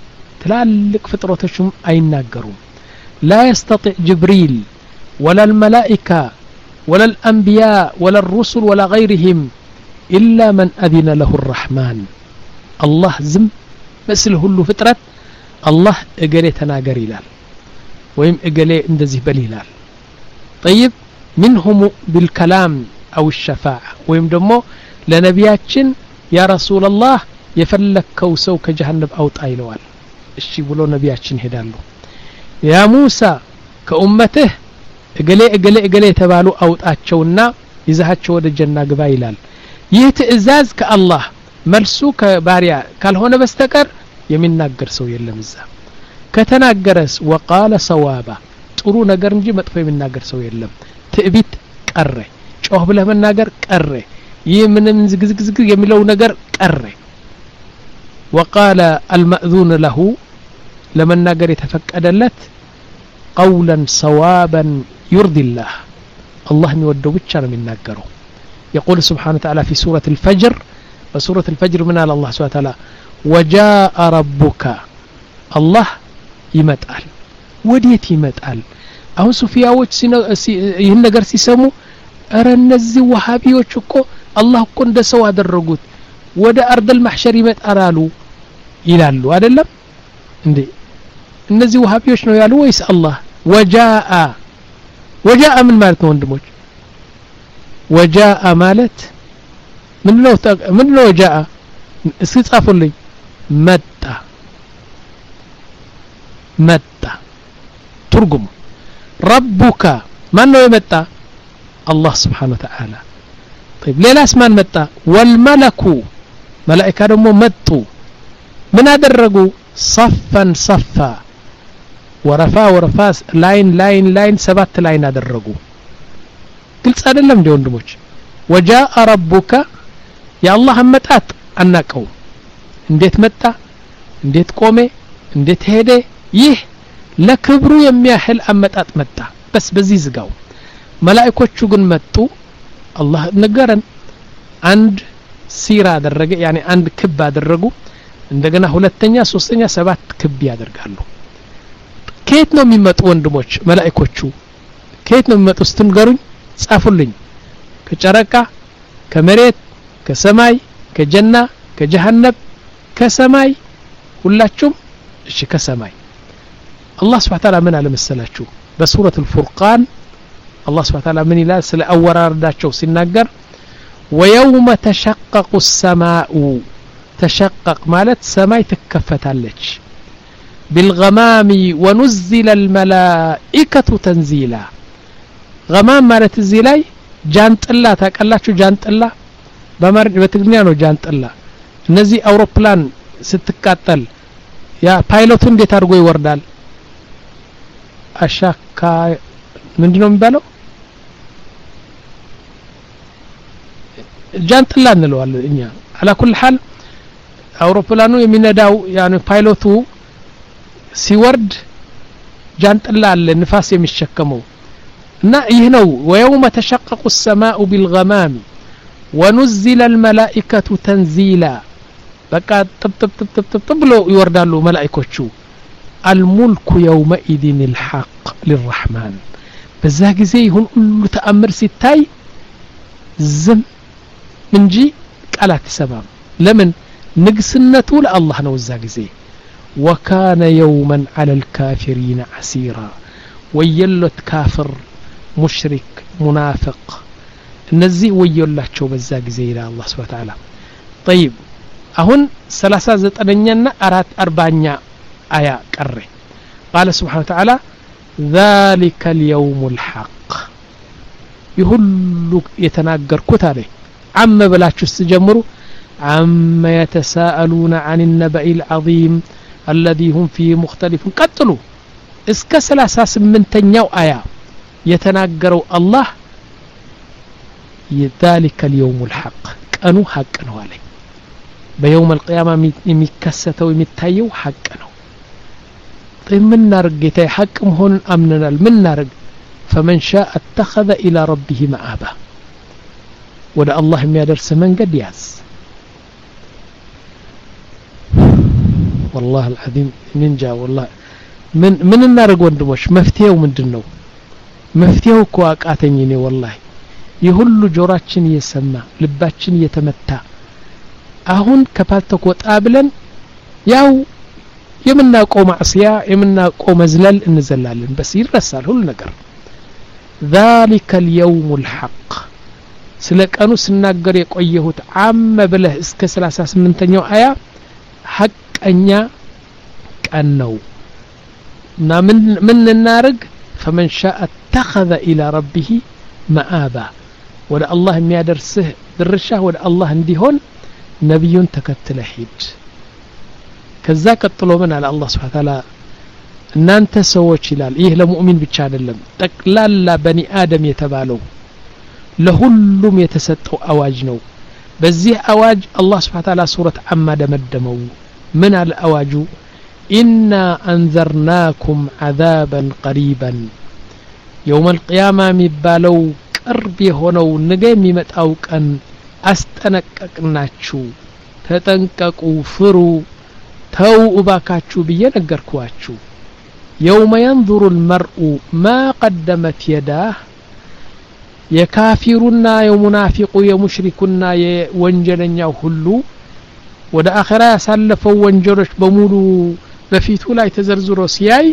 ትላልቅ ፍጥረቶችም አይናገሩም لا يستطيع جبريل ولا الملائكة ولا الأنبياء ولا الرسل ولا غيرهم إلا من أذن له الرحمن الله زم مثل هلو فترة الله اقري تناقر إلال ويم اقلي اندزي بليلال طيب منهم بالكلام أو الشفاعة ويم دمو لنبياتشن يا رسول الله يفلك كوسو كجهنم أو طايلوال الشي بلو نبياتشن هدالو يا موسى كأمته اقلي اقلي اقلي تبالو أو تأتشونا يزهاتشو ود الجنة قبا إلال يتئزاز كالله ملسو كباريا قال هنا بستكر يمين ناقر سو يلمزا كتناقرس وقال صوابا ጥሩ ነገር እንጂ መጥፎ የሚናገር ሰው የለም ትዕቢት ቀረ ጮህ ብለህ መናገር ቀረ ይህ ምንም ዝግዝግዝግ የሚለው ነገር ቀረ وقال المأذون له ለመናገር የተፈቀደለት قولا صوابا يرضي الله الله የሚወደው ብቻ ነው የሚናገረው يقول سبحانه وتعالى في سورة الفجر وسورة الفجر من الله سبحانه وتعالى وجاء ربك الله ይመጣል ወዴት ይመጣል አሁን ሱፊያዎች ይህን ነገር ሲሰሙ አረ እነዚህ ወሃቢዎች እኮ አላህ እኮ እንደ ሰው አደረጉት ወደ አርደል ማህሸር ይመጣሉ ይላሉ አይደለም እንዴ እነዚህ ወሃቢዎች ነው ያሉ ወይስ አላህ ወጃአ ወጃአ ምን ማለት ነው ወንድሞች ወጃአ ማለት ምን ነው ምን ነው ወጃአ እስኪ ጻፉልኝ መጣ መጣ ترجم ربك من هو يمتى الله سبحانه وتعالى طيب ليه الاسمان متى والملك ملائكه دمو متوا من ادرجوا صفا صفا ورفا ورفا لاين لاين لاين سبات لاين ادرجوا قلت አይደለም እንደ ወንድሞች وجاء ربك يا الله መጣት አናቀው እንዴት መጣ እንዴት ቆመ እንዴት ሄደ ይህ ለክብሩ የሚያህል አመጣጥ መጣ በስ በዚህ ዝጋው መላእክቶቹ ግን መጡ አላህ ነገረን አንድ ሲራ አደረገ ያኒ አንድ ክብ አደረጉ እንደገና ሁለተኛ ሶስተኛ ሰባት ክብ ያደርጋሉ ከየት ነው የሚመጡ ወንድሞች መላእክቶቹ ከየት ነው የሚመጡ ስትንገሩኝ ጻፉልኝ ከጨረቃ ከመሬት ከሰማይ ከጀና ከጀሃነም ከሰማይ ሁላችሁም እሺ ከሰማይ الله سبحانه وتعالى من على مسلاችሁ بسورة الفرقان الله سبحانه وتعالى من إلى سل أورارداቸው ሲናገር ويوم تشقق السماء تشقق ማለት ሰማይ ትከፈታለች بالغمام ونزل الملائكة تنزيلا غمام ማለት እዚህ ላይ ጃንጥላ ታቀላችሁ ጃንጥላ በማርኝ በትግርኛ ነው ጃንጥላ እነዚህ አውሮፕላን ስትቃጠል ያ ፓይሎቱ እንዴት አድርጎ ይወርዳል አሻካ ምንድነው የሚባለው ጃንጥላ እንለዋለን እኛ على كل حال አውሮፕላኑ የሚነዳው ያኔ ፓይሎቱ ሲወርድ ጃንጥላ አለ ንፋስ የሚሸከመው እና ይህ ነው ويوم تشقق السماء بالغمام ونزل الملائكة تنزيلا በቃ ጥብ ጥብ ጥብ ጥብ ብሎ ይወርዳሉ መላእክቶቹ الملك يومئذ الحق للرحمن በዛ ጊዜ ይሁን ሁሉ ተአምር ሲታይ ዝም እንጂ ቃላት ሰባም ለምን ንግስነቱ ለአላህ ነው እዛ ጊዜ وكان يوما على الكافرين عسيرا ويلت كافر مشرك منافق እነዚህ ወየላቸው በዛ ጊዜ ይላል አላህ Subhanahu Wa Ta'ala طيب አሁን ሰላሳ ዘጠነኛና አርባኛ አያ ቀረ قال سبحانه وتعالى ذلك اليوم الحق يهلك يتناغركوت عليه عم بلاچو استجمروا عم يتساءلون عن النبأ العظيم الذي هم فيه مختلفون قتلوا اسك ሰላሳ ስምንተኛው አያ የተናገረው አላህ ذلك اليوم الحق ቀኑ ሐቅ ነው አለ በيوم القيامه የሚከሰተው የሚታየው ሐቅ ነው من نارق جتاي حق مهون أمننا من نارق فمن شاء اتخذ إلى ربه مآبا ولا الله ما يدرس من قد ياز والله العظيم ننجا والله من من እናርግ ወንድሞች መፍትሄው ምንድነው መፍትሄው እኮ አቃተኝ እኔ والله የሁሉ ጆራችን እየሰማ ልባችን እየተመታ አሁን ከፓልተኮ ጣብለን ያው የምናቆም ማዕሲያ የምናቆም መዝለል እንዘላለን በስ ይረሳል ሁሉ ነገር ذلك اليوم الحق ስለቀኑ ስናገር የቆየሁት አመ ብለህ እስከ ሰላሳ ስምንተኛው አያ ሐቀኛ ቀን ነው እና ምን ምን እናርግ فمن شاء اتخذ الى ربه مآبا ወደ አላህ የሚያደርስህ ድርሻ ወደ አላህ እንዲሆን ነብዩን ተከተለ ሂድ ከዛ ቀጥሎ ምን አለ አላህ Subhanahu Wa Ta'ala እናንተ ሰዎች ይላል ይህ ለሙእሚን ብቻ አይደለም ጠቅላላ በኒ አደም የተባለው ለሁሉም የተሰጠው አዋጅ ነው በዚህ አዋጅ አላህ Subhanahu Wa Ta'ala ሱረት አማ ደመደመው ምን አለ አዋጁ إنا أنذرناكم عذابا قريبا يوم القيامة مبالو ቅርብ የሆነው ነገ የሚመጣው ቀን አስጠነቀቅናችሁ ተጠንቀቁ ፍሩ ተው እባካችሁ ብዬ ነገርኳችሁ يوم ينظر المرء ما قدمت يداه የካፊሩና የሙናፊቁ የሙሽሪኩና የወንጀለኛው ሁሉ ወደ አኺራ ያሳለፈው ወንጀሎች በሙሉ በፊቱ ላይ ተዘርዝሮ ሲያይ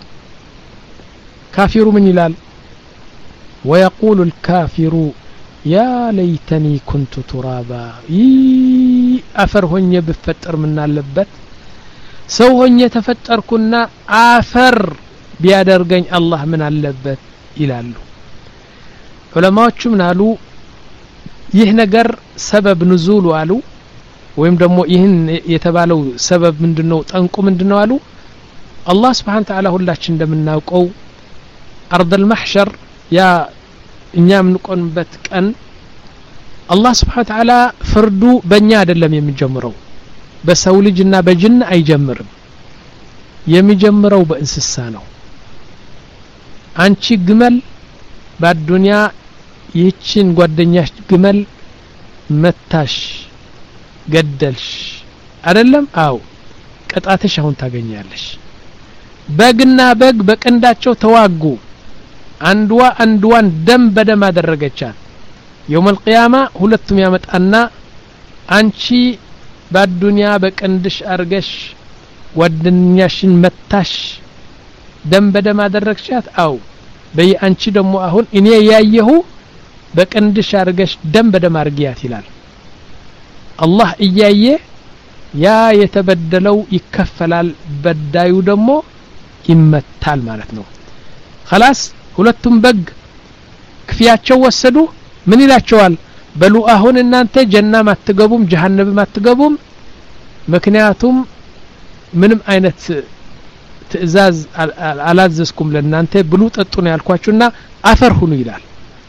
ካፊሩ ምን ይላል ويقول الكافر يا ليتني كنت ترابا አፈር ሆኜ ብፈጠር ምን አለበት ሰው ሆኜ ተፈጠርኩና አፈር ቢያደርገኝ አላህ ምን አለበት ይላሉ ዑለማዎቹ ምን አሉ ይህ ነገር ሰበብ ንዙሉ አሉ ወይም ደግሞ ይህን የተባለው ሰበብ ምንድነው ጠንቁ ምንድነው አሉ አላህ Subhanahu Wa Ta'ala ሁላችን እንደምናውቀው አርድ المحشر ያ እኛ ምንቆንበት ቀን አላህ Subhanahu Wa Ta'ala ፍርዱ በእኛ አይደለም የሚጀምረው በሰው ልጅና በጅን አይጀምርም የሚጀምረው በእንስሳ ነው አንቺ ግመል በአዱንያ ይህችን ጓደኛሽ ግመል መታሽ ገደልሽ አይደለም አው ቅጣትሽ አሁን ታገኛለሽ በግና በግ በቀንዳቸው ተዋጉ አንድዋ አንድዋን ደም በደም አደረገቻት يوم القيامة ሁለቱም ያመጣና አንቺ በአዱንያ በቀንድሽ አርገሽ ጓደኛሽን መታሽ ደም በደም አደረግሻት አው በይ አንቺ ደግሞ አሁን እኔ ያየሁ በቀንድሽ አርገሽ ደም በደም አርጊያት ይላል አላህ እያየ ያ የተበደለው ይከፈላል በዳዩ ደግሞ ይመታል ማለት ነው خلاص ሁለቱም በግ ክፊያቸው ወሰዱ ምን ይላቸዋል በሉ አሁን እናንተ ጀናም አትገቡም ጀሃነም አትገቡም ምክንያቱም ምንም አይነት ትእዛዝ አላዘዝኩም ለእናንተ ብሉ ጠጡ ነው ያልኳችሁና አፈር ሁኑ ይላል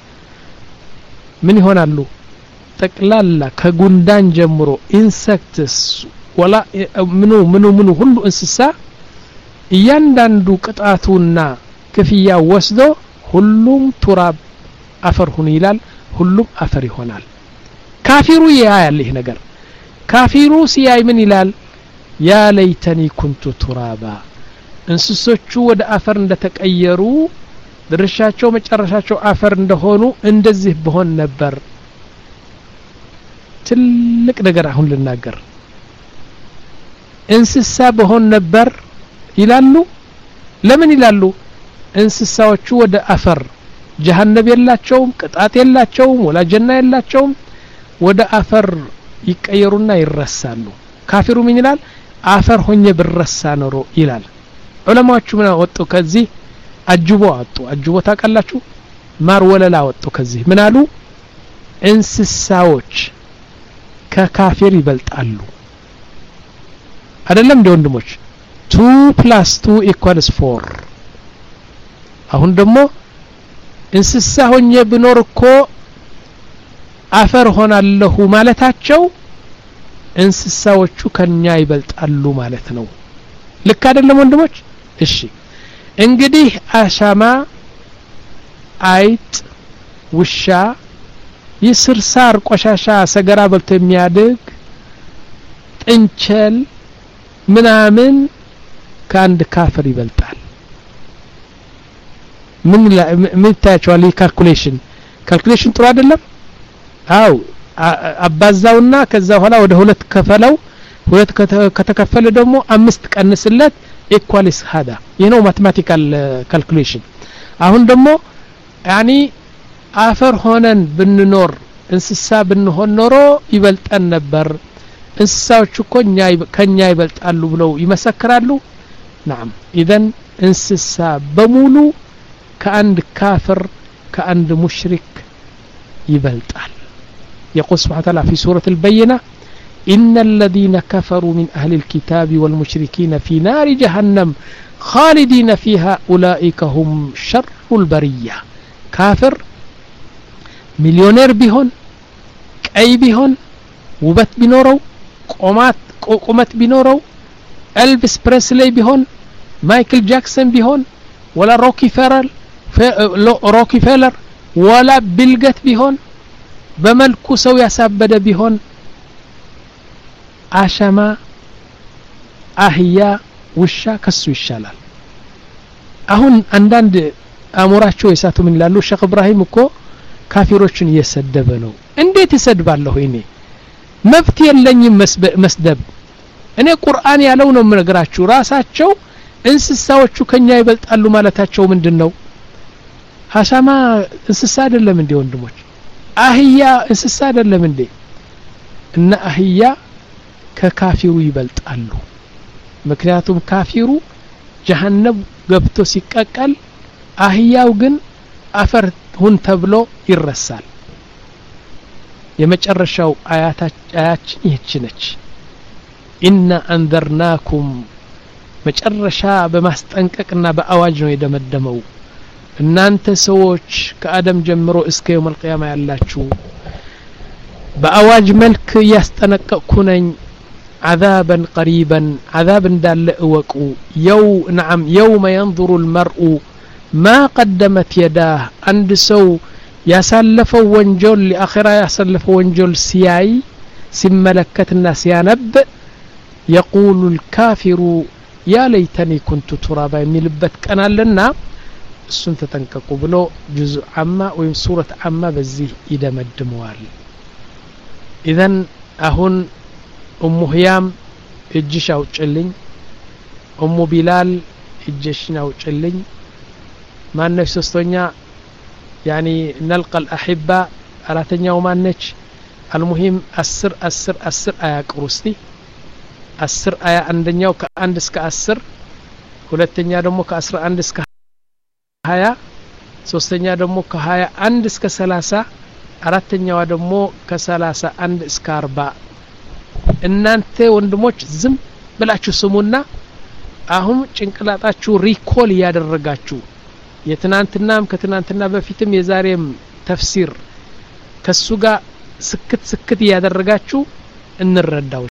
ምን ይሆናሉ ጠቅላላ ከጉንዳን ጀምሮ ኢንሴክትስ ወላ ምኑ ምኑ ምኑ ሁሉ እንስሳ እያንዳንዱ ቅጣቱና ክፍያ ወስዶ ሁሉም ቱራብ አፈር ሁኑ ይላል ሁሉም አፈር ይሆናል ካፊሩ ያያል ይሄ ነገር ካፊሩ ሲያይ ምን ይላል ያ ለይተኒ ኩንቱ ቱራባ እንስሶቹ ወደ አፈር እንደተቀየሩ ድርሻቸው መጨረሻቸው አፈር እንደሆኑ እንደዚህ በሆን ነበር ትልቅ ነገር አሁን ልናገር እንስሳ በሆን ነበር ይላሉ ለምን ይላሉ እንስሳዎቹ ወደ አፈር ጀሃነም የላቸውም ቅጣት የላቸውም ወላ ጀና የላቸውም ወደ አፈር ይቀየሩና ይረሳሉ ካፊሩ ምን ይላል አፈር ሆኜ ብረሳ ኖሮ ይላል ዑለማዎቹ ምን ወጡ ከዚህ አጅቦ አጡ አጅቦ ታቀላችሁ ማር ወለላ ወጡ ከዚህ ምን አሉ እንስሳዎች ከካፊር ይበልጣሉ አይደለም እንደ ወንድሞች two plus two equals four አሁን ደግሞ እንስሳ ሆኜ ብኖር እኮ አፈር ሆናለሁ ማለታቸው እንስሳዎቹ ከኛ ይበልጣሉ ማለት ነው ልክ አይደለም ወንድሞች እሺ እንግዲህ አሻማ አይጥ ውሻ ይስርሳር ቆሻሻ ሰገራ በልቶ የሚያድግ ጥንቸል ምናምን ከአንድ ካፍር ይበልጣል ምን ምን ታያቸዋል ካልኩሌሽን ካልኩሌሽን ጥሩ አይደለም አው አባዛውና ከዛ በኋላ ወደ ሁለት ከፈለው ሁለት ከተከፈለ ደግሞ አምስት ቀንስለት ኢኳልስ هذا ይሄው ማቴማቲካል ካልኩሌሽን አሁን ደግሞ ያኒ አፈር ሆነን ብንኖር እንስሳ ብንሆን ኖሮ ይበልጣን ነበር እንስሳዎች እኮ ከኛ ይበልጣሉ ብለው ይመሰክራሉ نعم اذا እንስሳ በሙሉ ከአንድ ካፍር ከአንድ ሙሽሪክ ይበልጣል يقول سبحانه وتعالى في سورة البينة إن الذين كفروا من أهل الكتاب والمشركين في نار جهنم خالدين فيها أولئك هم شر البرية كافر مليونير بيهون كأي بيهون وبت بنورو قومات قومت بنورو ألفيس بريسلي بيهون مايكل جاكسون بيهون ولا روكي فيرل روكي فيلر ولا بيلغت بيهون በመልኩ ሰው ያሳበደ ቢሆን አሸማ አህያ ውሻ ከሱ ይሻላል አሁን አንዳንድ አሞራቸው የሳቱ ምን ይላሉ ሼክ ኢብራሂም እኮ ካፊሮችን እየሰደበ ነው እንዴት ይሰድባለሁ እኔ መብት የለኝም መስደብ እኔ ቁርአን ያለው ነው የምነግራችሁ ራሳቸው እንስሳዎቹ ከኛ ይበልጣሉ ማለታቸው ምንድነው አሸማ እንስሳ አይደለም እንዴ ወንድሞች አህያ እንስሳ አይደለም እንዴ እና አህያ ከካፊሩ ይበልጣሉ ምክንያቱም ካፊሩ ጀሃነም ገብቶ ሲቀቀል አህያው ግን አፈር ሁን ተብሎ ይረሳል የመጨረሻው አያታችን ይህች ነች ኢና አንዘርናኩም መጨረሻ በማስጠንቀቅና በአዋጅ ነው የደመደመው እናንተ ሰዎች ከአደም ጀምሮ እስከ يوم القيامه ያላችሁ በአዋጅ መልክ ያስጠነቀቅኩ ነኝ عذابا قريبا عذاب እንዳለ እወቁ يو نعم يوم ينظر المرء ما قدمت يداه አንድ ሰው ያሳለፈው ወንጀል ለአኺራ ያሳለፈው ወንጀል ሲያይ ሲመለከትና ሲያነብ يقول الكافر يا ليتني كنت ترابا የሚልበት ቀን አለና እሱን ተጠንቀቁ ብሎ ጁዝኡ አማ ወይም ሱረት አማ በዚህ ይደመድመዋል ኢዘን አሁን ኡሙ ህያም እጅሽ አውጭልኝ ኡሙ ቢላል እጅሽን አውጭልኝ ማነሽ ሶስተኛ ያኒ نلقى الاحبه አራተኛው ማነች المهم አስር አስር አስር አያ ቅሩስቲ አስር አያ አንደኛው ከአንድ እስከ አስር ሁለተኛ ደግሞ ከአስራ አንድ እስከ ሀያ ሶስተኛ ደግሞ ከሀያ አንድ እስከ ሰላሳ አራተኛው ደግሞ ከሰላሳ አንድ እስከ አርባ እናንተ ወንድሞች ዝም ብላችሁ ስሙና አሁን ጭንቅላታችሁ ሪኮል ያደረጋችሁ የትናንትናም ከትናንትና በፊትም የዛሬም ተፍሲር ከሱ ጋር ስክት ስክት ያደረጋችሁ እንረዳው